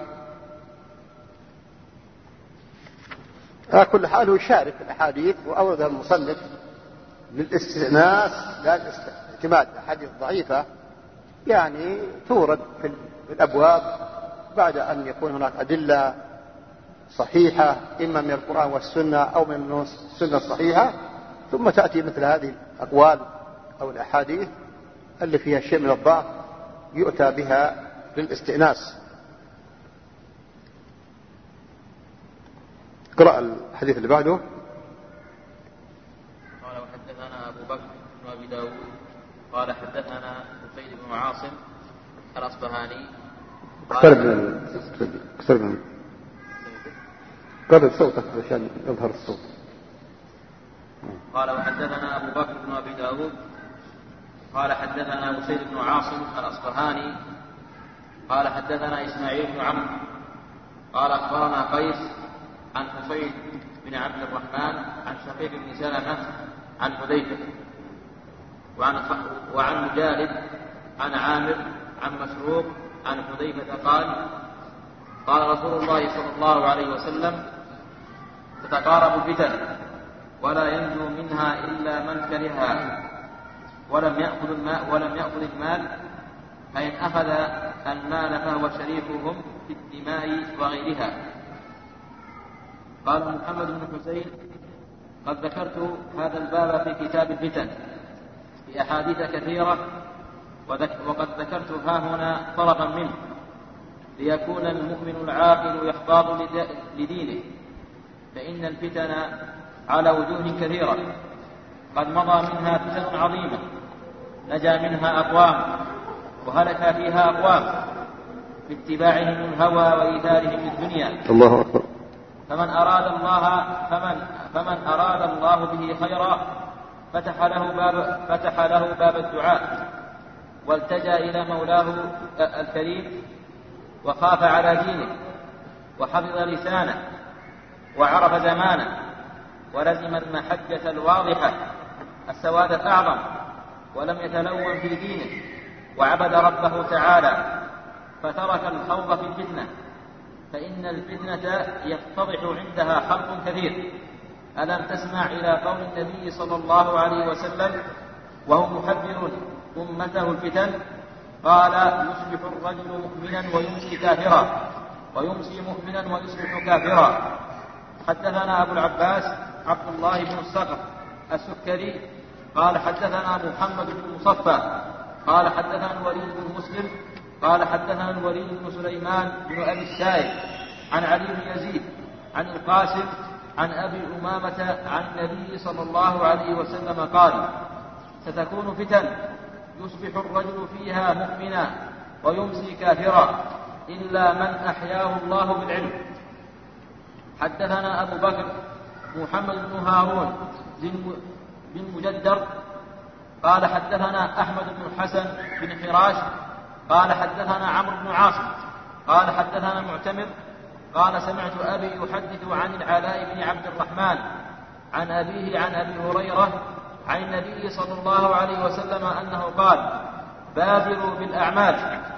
على كل حال هو يشارك الأحاديث وأوردها المصنف للاستئناس لا الاعتماد. الأحاديث ضعيفة يعني تورد في الأبواب بعد أن يكون هناك أدلة صحيحة إما من القرآن والسنة أو من السنة الصحيحة، ثم تأتي مثل هذه الأقوال أو الأحاديث اللي فيها شيء من الضعف يؤتى بها للاستئناس. اقرأ الحديث اللي بعده. قال وحدثنا أبو بكر بن أبي داود قال حدثنا سيد بن عاصم الأصبهاني قرب صوتك عشان يظهر الصوت. قال وحدثنا أبو بكر بن أبي داود قال حدثنا سيد بن عاصم الأصبهاني قال حدثنا إسماعيل بن عمرو قال أخبرنا قيس عن حسين بن عبد الرحمن عن شقيق بن سلمة عن حذيفة وعن مجالد عن عامر عن مسروق عن حذيفة قال قال رسول الله صلى الله عليه وسلم تتقارب الفتن ولا ينجو منها إلا من كرهها ولم يأخذ المال، فإن أخذ المال فهو شريكهم في الدماء وغيرها. قال محمد بن حسين قد ذكرت هذا الباب في كتاب الفتن في أحاديث كثيرة، وقد ذكرت ها هنا طرفا منه ليكون المؤمن العاقل يحتاط لدينه، فإن الفتن على وجوه كثيرة قد مضى منها فتن عظيمة نجا منها أقوام وهلك فيها أقوام باتباعهم الهوى وإيثارهم الدنيا. الله أكبر. فمن أراد الله به خيرا فتح له باب الدعاء والتجأ إلى مولاه الكريم وخاف على دينه وحفظ لسانه وعرف زمانه ولزم المحجة الواضحة السواد الأعظم ولم يتلون في دينه وعبد ربه تعالى فترك الخوض في الفتنة، فإن الفتنة يتضح عندها خلق كثير. ألم تسمع إلى قول النبي صلى الله عليه وسلم وهو محذر أمته الفتن؟ قال يصبح الرجل مؤمنا ويمسي كافرا ويمسي مؤمنا ويصبح كافرا. حدثنا أبو العباس عبد الله بن الصقر السكري قال حدثنا محمد بن مصفى قال حدثنا الوليد بن مسلم قال حدثنا الوليد بن سليمان بن أبي السائب عن علي بن يزيد عن القاسم عن أبي أمامة عن النبي صلى الله عليه وسلم قال ستكون فتن يصبح الرجل فيها مؤمنا ويمسي كافرا إلا من أحياه الله بالعلم. حدثنا أبو بكر محمد بن هارون بن مجدر قال حدثنا أحمد بن الحسن بن حراش قال حدثنا عمرو بن عاصم قال حدثنا معتمر قال سمعت أبي يحدث عن العلاء بن عبد الرحمن عن أبيه عن أبي هريرة عن النبي صلى الله عليه وسلم أنه قال بادروا بالأعمال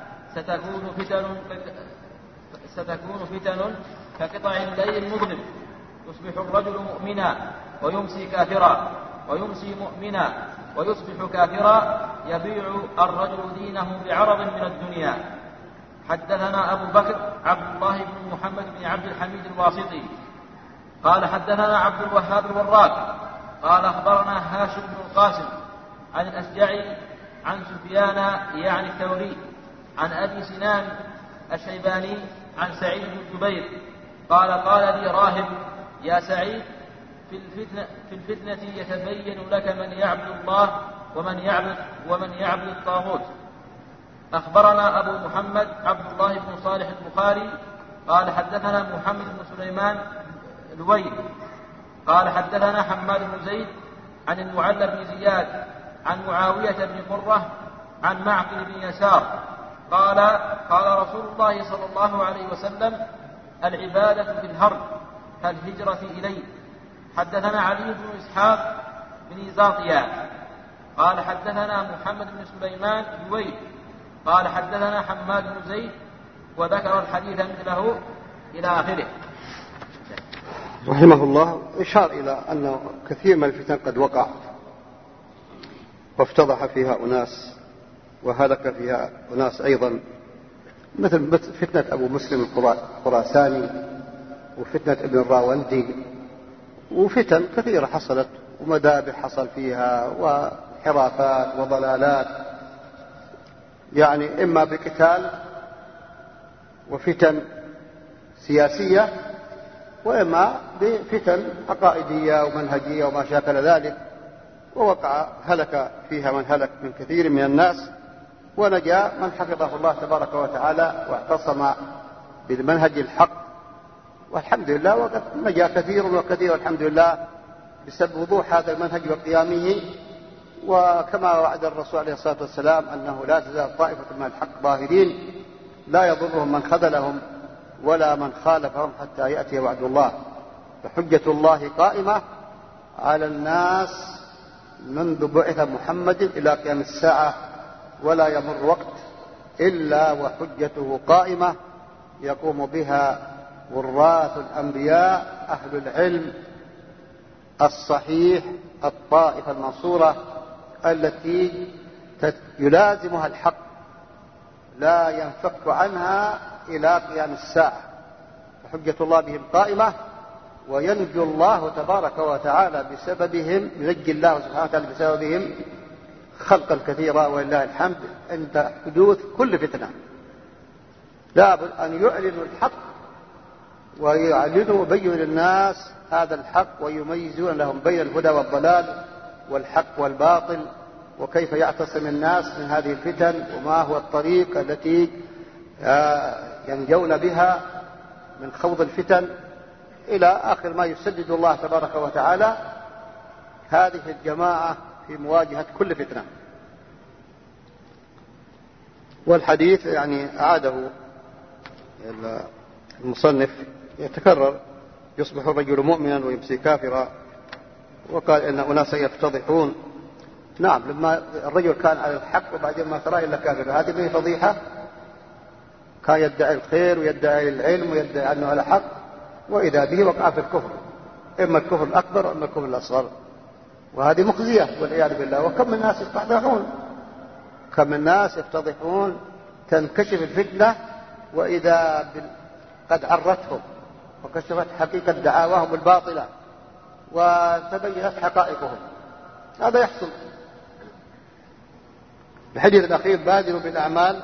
ستكون فتن كقطع الليل المظلم يصبح الرجل مؤمنا ويمسي كافرا ويمسي مؤمنا ويصبح كافرا يبيع الرجل دينه بعرض من الدنيا. حدثنا أبو بكر عبد الله بن محمد بن عبد الحميد الواسطي قال حدثنا عبد الوهاب الوراق قال أخبرنا هاشم بن القاسم عن الأشجعي عن سفيان يعني الثوري عن أبي سنان الشيباني عن سعيد بن جبير قال قال لي راهب: يا سعيد، في الفتنة يتبين لك من يعبد الله ومن يعبد الطاغوت. أخبرنا أبو محمد عبد الله بن صالح البخاري قال حدثنا محمد بن سليمان الويل قال حدثنا حماد بن زيد عن المعلى بن زياد عن معاوية بن قرة عن معقل بن يسار قال قال رسول الله صلى الله عليه وسلم: العبادة في الهرب كالهجرة إليه. حدثنا علي بن إسحاق بن زاطيا قال حدثنا محمد بن سليمان الويل قال حدثنا حماد بن زيد وذكر الحديث مثله إلى آخره. رحمه الله إشار إلى أن كثير من الفتن قد وقع وافتضح فيها أناس وهلك فيها أناس أيضا، مثل فتنة أبو مسلم الخراساني وفتنة ابن الراوندي وفتن كثيرة حصلت ومذابح حصل فيها وحرافات وضلالات، يعني إما بقتال وفتن سياسية وإما بفتن عقائدية ومنهجية وما شاكل ذلك، ووقع هلك فيها من هلك من كثير من الناس، ونجا من حفظه الله تبارك وتعالى واعتصم بالمنهج الحق، والحمد لله. وقد نجا كثير وكثير والحمد لله بسبب وضوح هذا المنهج وقيامه، وكما وعد الرسول عليه الصلاة والسلام أنه لا تزال طائفة من الحق ظاهرين لا يضرهم من خذلهم ولا من خالفهم حتى يأتي وعد الله. فحجة الله قائمة على الناس منذ بعث محمد إلى قيام الساعة، ولا يمر وقت إلا وحجته قائمة يقوم بها وراث الأنبياء أهل العلم الصحيح، الطائفة المنصورة التي يلازمها الحق لا ينفك عنها إلى قيام الساعة. فحجة الله بهم قائمة، وينجو الله تبارك وتعالى بسببهم، ينجي الله سبحانه وتعالى بسببهم خلقا كثيرا ولله الحمد عند حدوث كل فتنة. لابد أن يعلنوا الحق ويعلنوا ويبينوا للناس هذا الحق ويميزون لهم بين الهدى والضلال والحق والباطل، وكيف يعتصم الناس من هذه الفتن، وما هو الطريق التي ينجون بها من خوض الفتن إلى آخر ما يسدد الله تبارك وتعالى هذه الجماعة في مواجهة كل فتنة. والحديث يعني أعاده المصنف يتكرر: يصبح الرجل مؤمنا ويمسي كافرا، وقال إن أناسا يفتضحون. نعم، لما الرجل كان على الحق وبعدين ما ترى إلا كافر، هذه من فضيحة. كان يدعي الخير ويدعي العلم ويدعي أنه على حق، وإذا به وقع في الكفر، إما الكفر الأكبر وإما الكفر الأصغر، وهذه مخزية والعياذ بالله. وكم من الناس يفتضحون، كم من الناس يفتضحون، تنكشف الفتنة وإذا قد عرتهم وكشفت حقيقة دعاواهم الباطلة وتبينت حقائقهم. هذا يحصل. الحديث الأخير: بادروا بالأعمال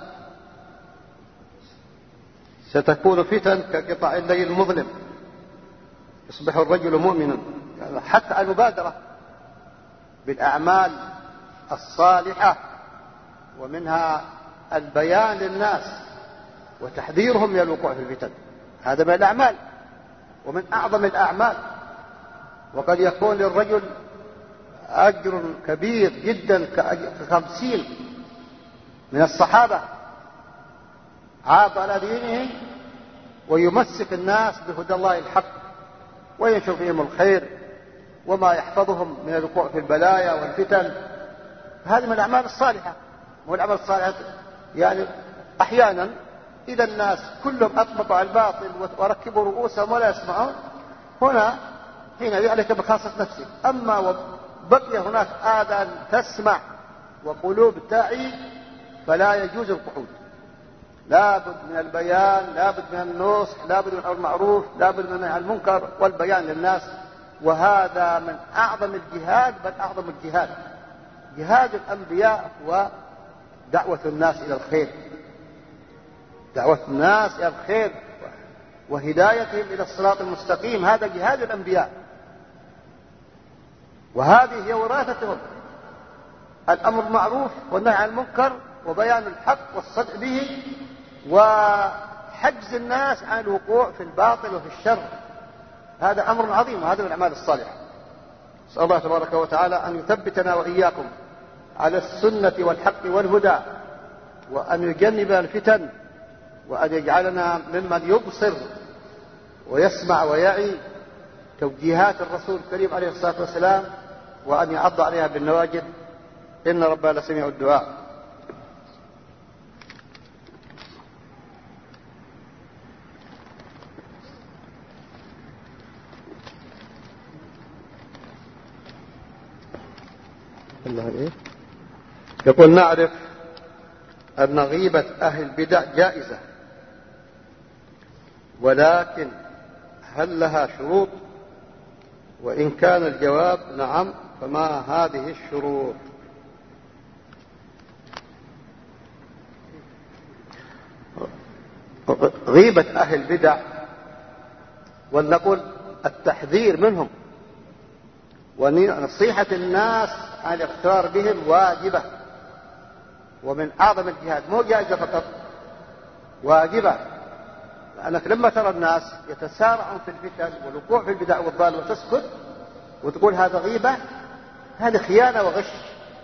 ستكون فتن كقطع الليل المظلم. يصبح الرجل مؤمنا، يعني حتى المبادرة بالأعمال الصالحة، ومنها البيان للناس وتحذيرهم من الوقوع في الفتن، هذا من الأعمال ومن أعظم الأعمال. وقد يكون للرجل أجر كبير جدا ك50 من الصحابة عاض على دينه ويمسك الناس بهدى الله الحق وينشر فيهم الخير وما يحفظهم من الوقوع في البلايا والفتن. هذه من الأعمال الصالحة. والأعمال الصالحة يعني أحيانا إذا الناس كلهم أطبقوا على الباطل وركبوا رؤوسهم ولا يسمعون، هنا حين عليك بخاصة نفسك. أما بقي هناك آذان تسمع وقلوب تعي، فلا يجوز القعود. لا بد من البيان، لا بد من النصح، لا بد من الأمر بالمعروف، لا بد من النهي عن المنكر والبيان للناس. وهذا من أعظم الجهاد، بل أعظم الجهاد. جهاد الأنبياء هو دعوة الناس إلى الخير، دعوة الناس إلى الخير وهدايتهم إلى الصراط المستقيم. هذا جهاد الأنبياء، وهذه هي وراثتهم: الأمر بالمعروف والنهي عن المنكر وبيان الحق والصدق به، وحجز الناس عن الوقوع في الباطل وفي الشر. هذا أمر عظيم، وهذا من الأعمال الصالحة. نسأل الله تبارك وتعالى أن يثبتنا وإياكم على السنة والحق والهدى، وأن يجنب الفتن، وأن يجعلنا ممن يبصر ويسمع ويعي توجيهات الرسول الكريم عليه الصلاة والسلام، وأن يعض عليها بالنواجذ. إن ربنا لسميع الدعاء. يقول: نعرف أن غيبة أهل البدع جائزة، ولكن هل لها شروط؟ وإن كان الجواب نعم، فما هذه الشروط؟ غيبة أهل البدع، ولنقل التحذير منهم ونصيحة الناس عن الاغترار بهم واجبة، ومن أعظم الجهاد، مو جائزة فقط، واجبة. لأنك لما ترى الناس يتسارعون في الفتن والوقوع في البدع والضلال وتسكت وتقول هذا غيبة، هذه خيانة وغش،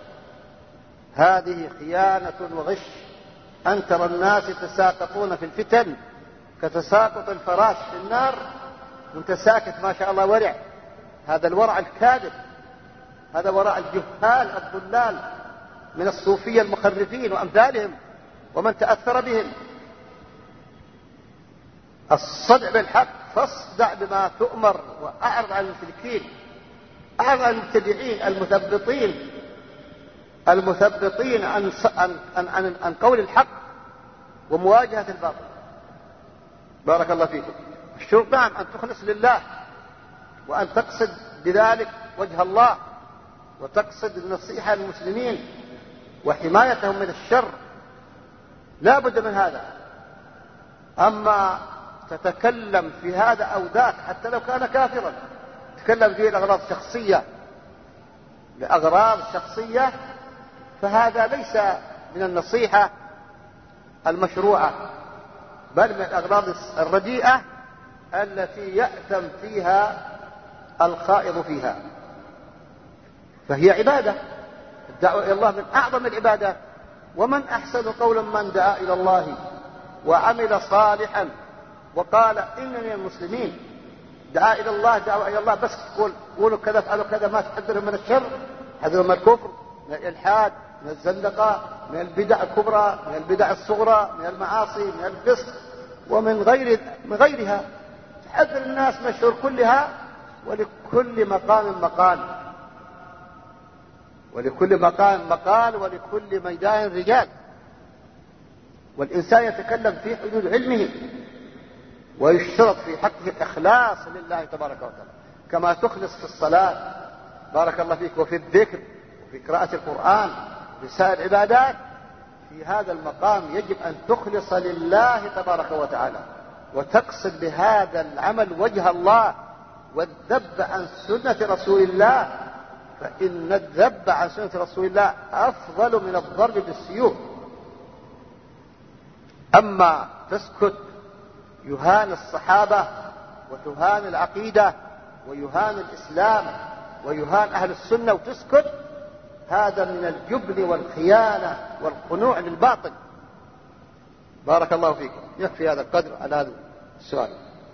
هذه خيانة وغش. أن ترى الناس يتساقطون في الفتن كتساقط الفراش في النار وانت ساكت ما شاء الله ورع، هذا الورع الكاذب، هذا ورع الجهال الضلال من الصوفية المخرفين وأمثالهم ومن تأثر بهم. الصدع بالحق، فاصدع بما تؤمر وأعرض عن المشركين، أعرض عن المبتدعين المثبطين عن قول الحق ومواجهة الباطل. بارك الله فيكم. الشروط نعم: أن تخلص لله، وأن تقصد بذلك وجه الله، وتقصد النصيحة للمسلمين وحمايتهم من الشر، لا بد من هذا. أما تتكلم في هذا أو ذاك حتى لو كان كافرا، تتكلم فيه لأغراض شخصية، فهذا ليس من النصيحة المشروعة، بل من الأغراض الرديئة التي يأثم فيها الخائض فيها. فهي عبادة، الدعوة إلى الله من أعظم العبادات. ومن أحسن قولا من دعا إلى الله وعمل صالحا وقال إنني المسلمين. دعا إلى الله، دعوة إلى الله، بس قولوا كذا فعلوا كذا، ما تحذرهم من الشر، حذرهم من الكفر، من الإلحاد، من الزندقة، من البدع الكبرى، من البدع الصغرى، من المعاصي، من الفسق، ومن غيرها. تحذر الناس من الشرور كلها. ولكل مقام مقال، ولكل مقام مقال، ولكل ميدان رجال. والإنسان يتكلم في حدود علمه، ويشترط في حقه الإخلاص لله تبارك وتعالى، كما تخلص في الصلاة بارك الله فيك، وفي الذكر، وفي قراءة القرآن، في سائر العبادات. في هذا المقام يجب أن تخلص لله تبارك وتعالى، وتقصد بهذا العمل وجه الله، والذب عن سنة رسول الله، فإن الذب عن سنة رسول الله أفضل من الضرب بالسيوف. أما تسكت يهان الصحابة وتهان العقيدة ويهان الإسلام ويهان أهل السنة وتسكت، هذا من الجبن والخيانة والخنوع للباطل. بارك الله فيكم. يكفي هذا القدر على هذا السؤال.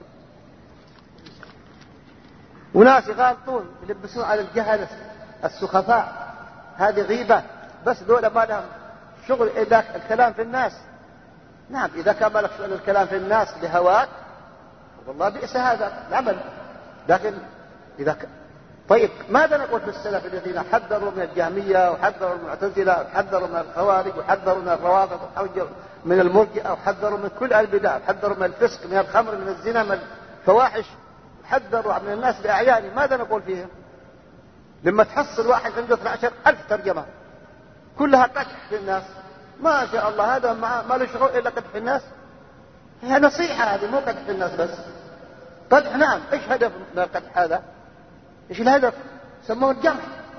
وناس يغالطون يلبسون على الجهل السخفاء، هذه غيبة، بس دولة ما لهم شغل إذا الكلام في الناس. نعم، إذا كان ما لك شغل الكلام في الناس لهواك والله بئس هذا العمل، لكن طيب ماذا نقول في السلف الذين حذروا من الجهمية وحذروا من المعتزلة وحذروا من الخوارج وحذروا من الروافض وحذروا من المرجئة وحذروا من كل البدع وحذروا من الفسق من الخمر من الزنا من الفواحش وحذروا من الناس بأعيانهم؟ ماذا نقول فيهم لما تحصل واحد عنده 12,000 ترجمة كلها قدح في الناس؟ ما شاء الله، هذا ما له شغل إلا قدح في الناس. هي نصيحة هذه، مو قدح في الناس بس، قدح. نعم، ايش هدف من القدح هذا؟ ايش الهدف؟ سموه الجرح،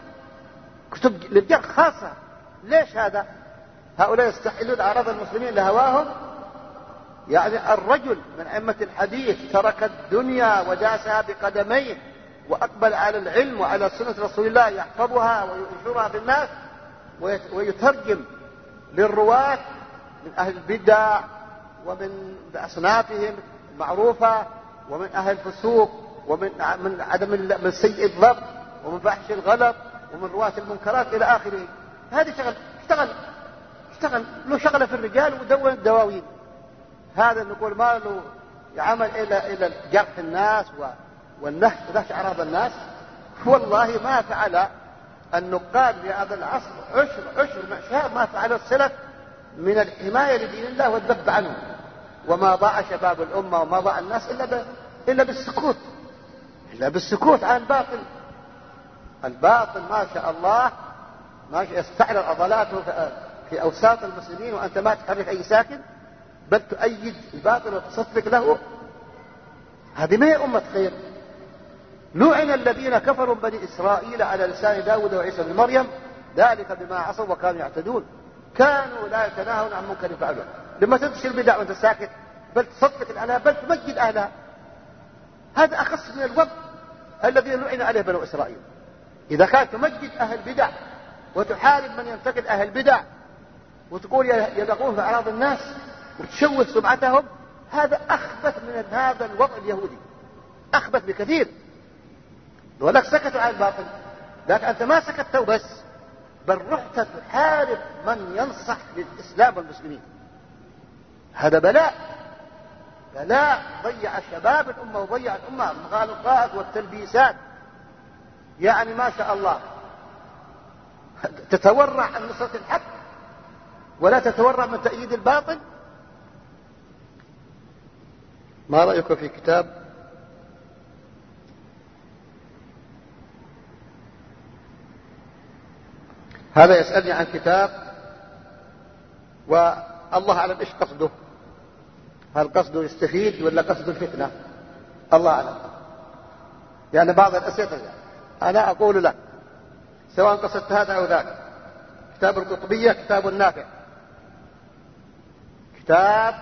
كتب للجرح خاصة. ليش هذا؟ هؤلاء يستحلون أعراض المسلمين لهواهم. يعني الرجل من أئمة الحديث ترك الدنيا وداسها بقدميه وأقبل على العلم وعلى سنة رسول الله يحفظها وينشرها في الناس ويترجم للرواة من أهل البدع ومن أصنافهم المعروفة ومن أهل الفسوق ومن من سيء الضبط ومن فحش الغلط ومن رواة المنكرات إلى آخره. هذه اشتغل له شغلة في الرجال ودون الدواوين. هذا نقول ما له عمل إلى جرح الناس والنهش أعراض الناس. والله ما فعل النقاد في هذا العصر عشر معشار ما فعل السلف من الحماية لدين الله والذب عنه. وما ضاع شباب الأمة وما ضاع الناس إلا بالسكوت عن الباطل. ما شاء الله ما يستعلى عضلاته في أوساط المسلمين وأنت ما تحرك أي ساكن، بل تؤيد الباطل وتصفق له. هذه ما هي أمة خير. لعن الذين كفروا بني إسرائيل على لسان داود وعيسى بن مريم ذلك بما عصوا وكانوا يعتدون كانوا لا يتناهون عن منكر فعلوه. لما تنتشر البدع وانت ساكت بل تصفق الأهلها بل تمجد أهلها. هذا أخص من الوضع الذي لعن عليه بنو إسرائيل. إذا كانت تمجد أهل البدع وتحارب من ينتقد أهل البدع وتقول يدقون في أعراض الناس وتشوه سمعتهم، هذا أخبث من هذا الوضع اليهودي، أخبث بكثير. ولك سكتوا عن الباطل، لكن أنت ما سكتوا بس، بل رحت تحارب من ينصح للإسلام والمسلمين. هذا بلاء ضيع شباب الأمة وضيع الأمة المغالطات والتلبيسات. يعني ما شاء الله تتورع عن نصرة الحق ولا تتورع من تأييد الباطل. ما رأيكم في كتاب هذا؟ يسألني عن كتاب والله أعلم إيش قصده، هل قصده يستفيد ولا قصده الفتنة؟ الله أعلم. يعني بعض الأسئلة أنا أقول لك سواء قصدت هذا أو ذاك. كتاب القطبية كتاب نافع، كتاب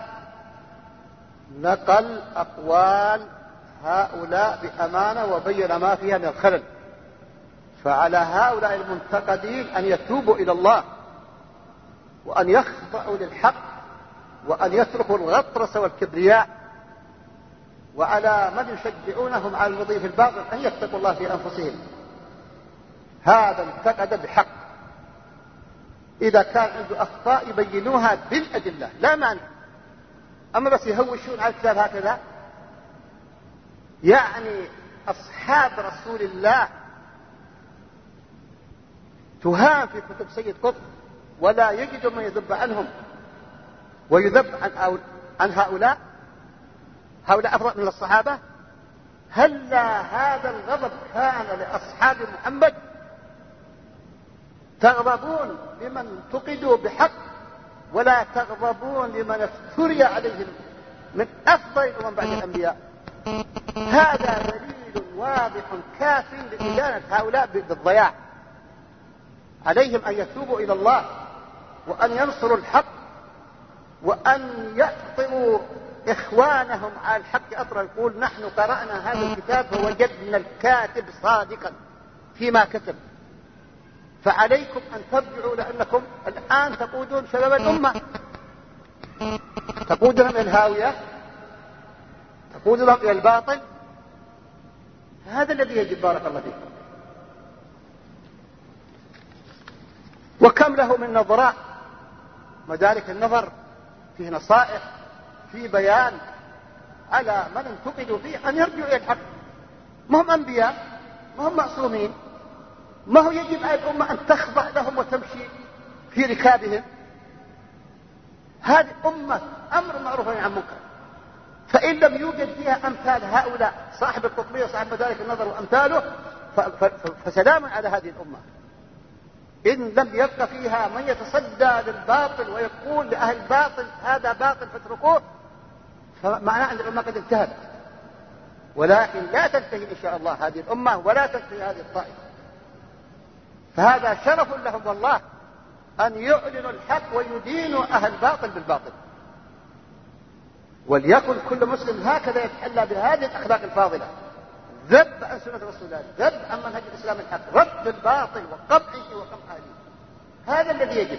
نقل أقوال هؤلاء بأمانة وبين ما فيها من الخلل. فعلى هؤلاء المنتقدين أن يتوبوا إلى الله وأن يخضعوا للحق وأن يتركوا الغطرسة والكبرياء، وعلى من يشجعونهم على المضي في الباطل أن يتقوا الله في أنفسهم. هذا انتقد بحق. إذا كان عنده أخطاء يبينوها بالأدلة لا مانع، أما بس يهوشون على الكتاب هكذا. يعني أصحاب رسول الله تهان في كتب سيد قطب ولا يجد من يذب عنهم ويذب عن هؤلاء أفضل من الصحابة. هلا هذا الغضب كان لأصحاب محمد؟ تغضبون لمن انتقدوا بحق ولا تغضبون لمن افتري عليهم من أفضل الأمم بعد الأنبياء. هذا دليل واضح كاف لإدانة هؤلاء بالضياع. عليهم أن يتوبوا إلى الله وأن ينصروا الحق وأن يأطروا إخوانهم على الحق أطرا. يقول نحن قرأنا هذا الكتاب فوجدنا الكاتب صادقا فيما كتب، فعليكم أن ترجعوا لأنكم الآن تقودون شباب الأمة، تقودهم إلى الهاوية، تقودهم إلى الباطل. هذا الذي يجب. بارك الله فيكم. وكم له من نظراء مدارك النظر فيه نصائح فيه بيان على من انتقدوا فيه أن يرجعوا إلى الحق. ما هم أنبياء ما هم معصومين. ما هو يجب على الأمة أن تخضع لهم وتمشي في ركابهم. هذه أمة أمر معروف عن منكر، فإن لم يوجد فيها أمثال هؤلاء صاحب القطبية صاحب مدارك النظر وأمثاله فسلام على هذه الأمة. إن لم يبقى فيها من يتصدى للباطل ويقول لأهل الباطل هذا باطل فاتركوه، فمعناه أن الأمة قد انتهت. ولكن لا تنتهي إن شاء الله هذه الأمة ولا تنتهي هذه الطائفة. فهذا شرف لهم والله أن يعلنوا الحق ويدينوا أهل الباطل بالباطل. وليكن كل مسلم هكذا يتحلى بهذه الأخلاق الفاضلة، ذب عن سنة رسول الله، ذب عن منهج الإسلام الحق، رد الباطل وقمعه وقمعه. هذا الذي يجب.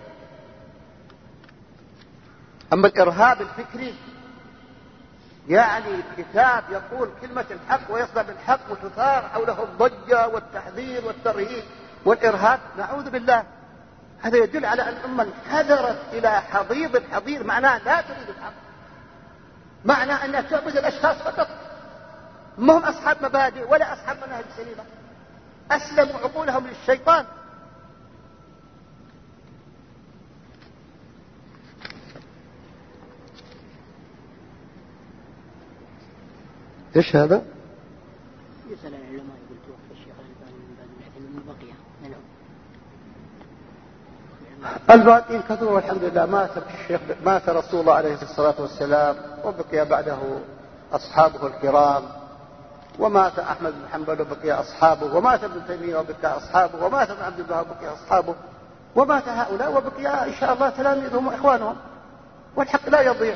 أما الإرهاب الفكري يعني كتاب يقول كلمة الحق ويصدع بالحق وتثار حوله الضجة والتحذير والترهيب والإرهاب، نعوذ بالله. هذا يدل على أن الأمة انحدرت إلى حضيض الحضيض. معناه لا تريد الحق، معناه أنها تعبد الأشخاص فقط، ما هم أصحاب مبادئ ولا أصحاب مناهج سليمة، أسلموا عقولهم للشيطان. إيش هذا؟ يسأل العلماء يقول توفى الشيخ الألباني من بعد العلم من بقية منهم. الباقين كثروا والحمد لله. مات رسول الله عليه الصلاة والسلام وبقي بعده أصحابه الكرام، ومات أحمد بن حنبل وبقي أصحابه، ومات ابن تيمية وبقي أصحابه، ومات ابن عبد الوهاب وبقي أصحابه، ومات هؤلاء وبقي إن شاء الله تلاميذهم وإخوانهم. والحق لا يضيع،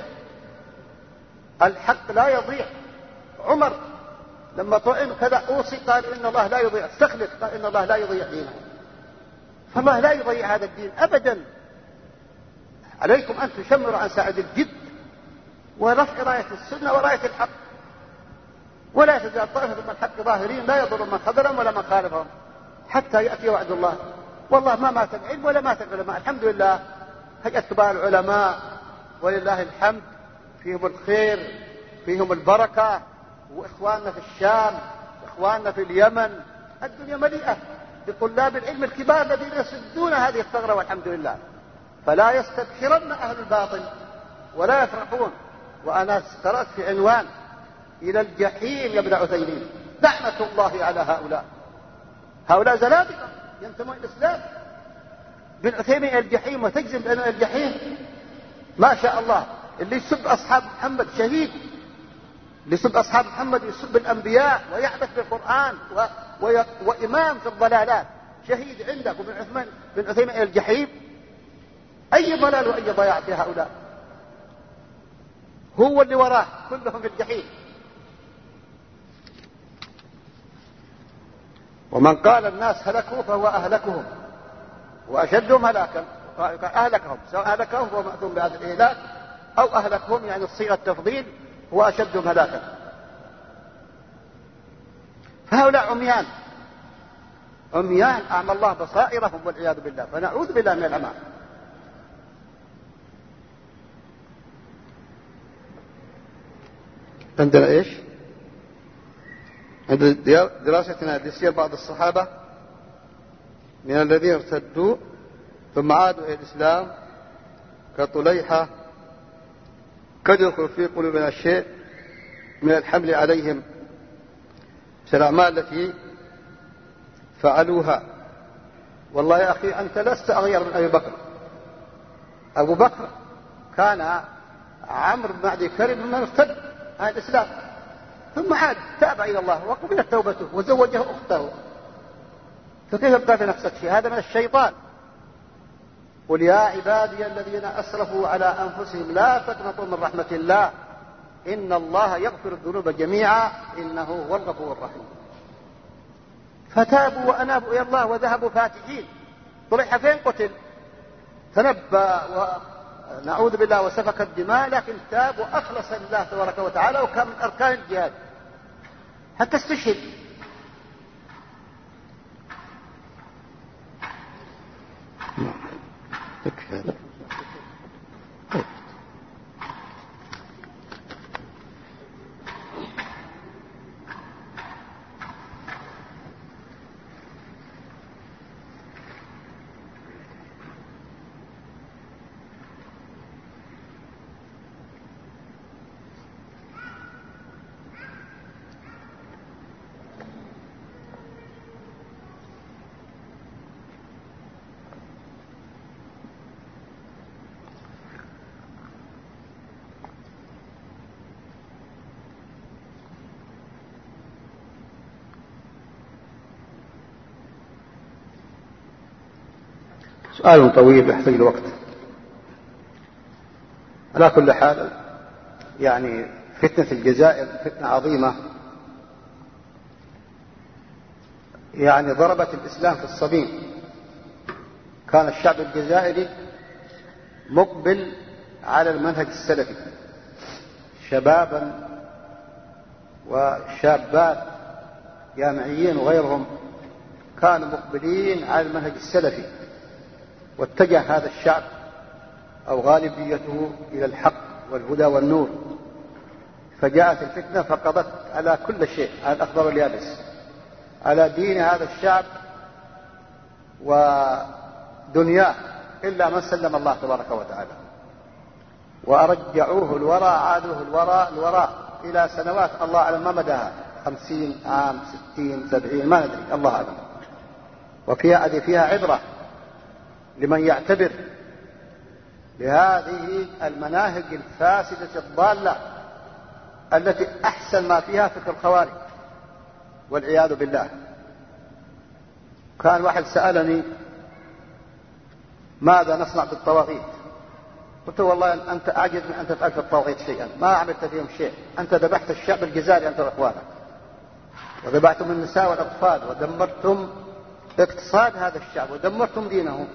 الحق لا يضيع. عمر لما طعن كذا أوصي قال إن الله لا يضيع، استخلف قال إن الله لا يضيع دينه. فالله لا يضيع هذا الدين أبدا. عليكم أن تشمروا عن ساعد الجد ورفع راية السنة وراية الحق، ولا تزال طائفة من الحق ظاهرين لا يضر من خذلهم ولا من خالفهم حتى يأتي وعد الله. والله ما مات العلم ولا مات العلماء، الحمد لله. هيئة كبار العلماء ولله الحمد فيهم الخير فيهم البركة، وإخواننا في الشام إخواننا في اليمن. الدنيا مليئة بطلاب العلم الكبار الذين يسدون هذه الثغرة والحمد لله. فلا يستبشرن أهل الباطل ولا يفرحون. وأنا قرأت في عنوان إلى الجحيم يا ابن عثيمين، لعنة الله على هؤلاء زنادقة ينتمون إلى الإسلام. ابن عثيمين إلى الجحيم وتجزم بأنه إلى الجحيم، ما شاء الله. اللي يسب أصحاب محمد شهيد، اللي يسب أصحاب محمد يسب الأنبياء ويعبث بالقرآن وإمام في الضلالات شهيد عندك. وابن عثيمين إلى الجحيم، أي ضلال وأي ضياع في هؤلاء. هو اللي وراه كلهم في الجحيم. ومن قال الناس هلكوا فهو أهلكهم وأشدهم هلاكا. أهلكهم، سواء أهلكهم هو مأثوم بهذا الإهلاك أو أهلكهم يعني الصيغة التفضيل هو أشدهم هلاكا. فهؤلاء عميان أعمى الله بصائرهم والعياذ بالله، فنعوذ بالله من العمى. عندنا إيش؟ عند دراستنا لسير بعض الصحابة من الذين ارتدوا ثم عادوا إلى الإسلام كطليحة، قد يدخل في قلوبنا الشيء من الحمل عليهم في الأعمال التي فعلوها. والله يا أخي أنت لست أغير من أبي بكر. أبو بكر كان عمرو بن عدي كرب من ارتد عن الإسلام ثم عاد تاب إلى الله وقبلت توبته وزوجه أخته، فكيف يبقى في نفس الشيء؟ هذا من الشيطان. قل يا عبادي الذين أسرفوا على أنفسهم لا تقنطوا من رحمة الله إن الله يغفر الذنوب جميعا إنه هو الغفور الرحيم. فتابوا وأنابوا إلى الله وذهبوا فاتحين. طلح فين؟ قتل، تنبأ ونعوذ بالله وسفك الدماء، لكن تاب وأخلص لله تبارك وتعالى وكان من أركان الجهاد حتى استشهد. سؤال طويل يحتاج لوقت. على كل حال يعني فتنة الجزائر فتنة عظيمة، يعني ضربت الإسلام في الصميم. كان الشعب الجزائري مقبل على المنهج السلفي، شبابا وشابات جامعيين وغيرهم كانوا مقبلين على المنهج السلفي، واتجه هذا الشعب أو غالبيته إلى الحق والهدى والنور. فجاءت الفتنة فقضت على كل شيء، على الأخضر واليابس، على دين هذا الشعب ودنياه، إلا من سلم الله تبارك وتعالى، وأرجعوه الوراء، عادوه الوراء إلى سنوات الله أعلم ما مداها، 50 عام 60 70 ما ندري، الله أعلم. فيها عبرة لمن يعتبر بهذه المناهج الفاسدة الضالة التي أحسن ما فيها فكر الخوارج والعياذ بالله. كان واحد سألني ماذا نصنع بالطواغيت؟ قلت والله أنت أعجز من أن تفعل في الطواغيت شيئا، ما عملت فيهم شيء. أنت ذبحت الشعب الجزائري أنت وإخوانك، وذبحتم النساء والأطفال، ودمرتم اقتصاد هذا الشعب، ودمرتم دينه.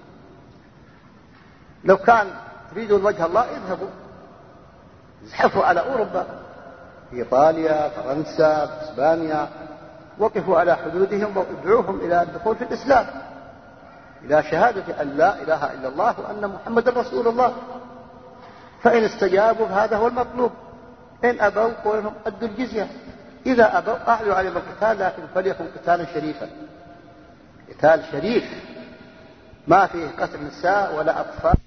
لو كان تريدون وجه الله اذهبوا ازحفوا على أوروبا، في إيطاليا، فرنسا، إسبانيا، وقفوا على حدودهم وادعوهم إلى الدخول في الإسلام، إلى شهادة أن لا إله إلا الله وأن محمد رسول الله. فإن استجابوا هذا هو المطلوب، إن أبوا قولوا لهم أدوا الجزية، إذا أبوا أعلوا عليهم القتال، لكن فليكن قتالا شريفا، قتال شريف ما فيه قتل نساء ولا أطفال.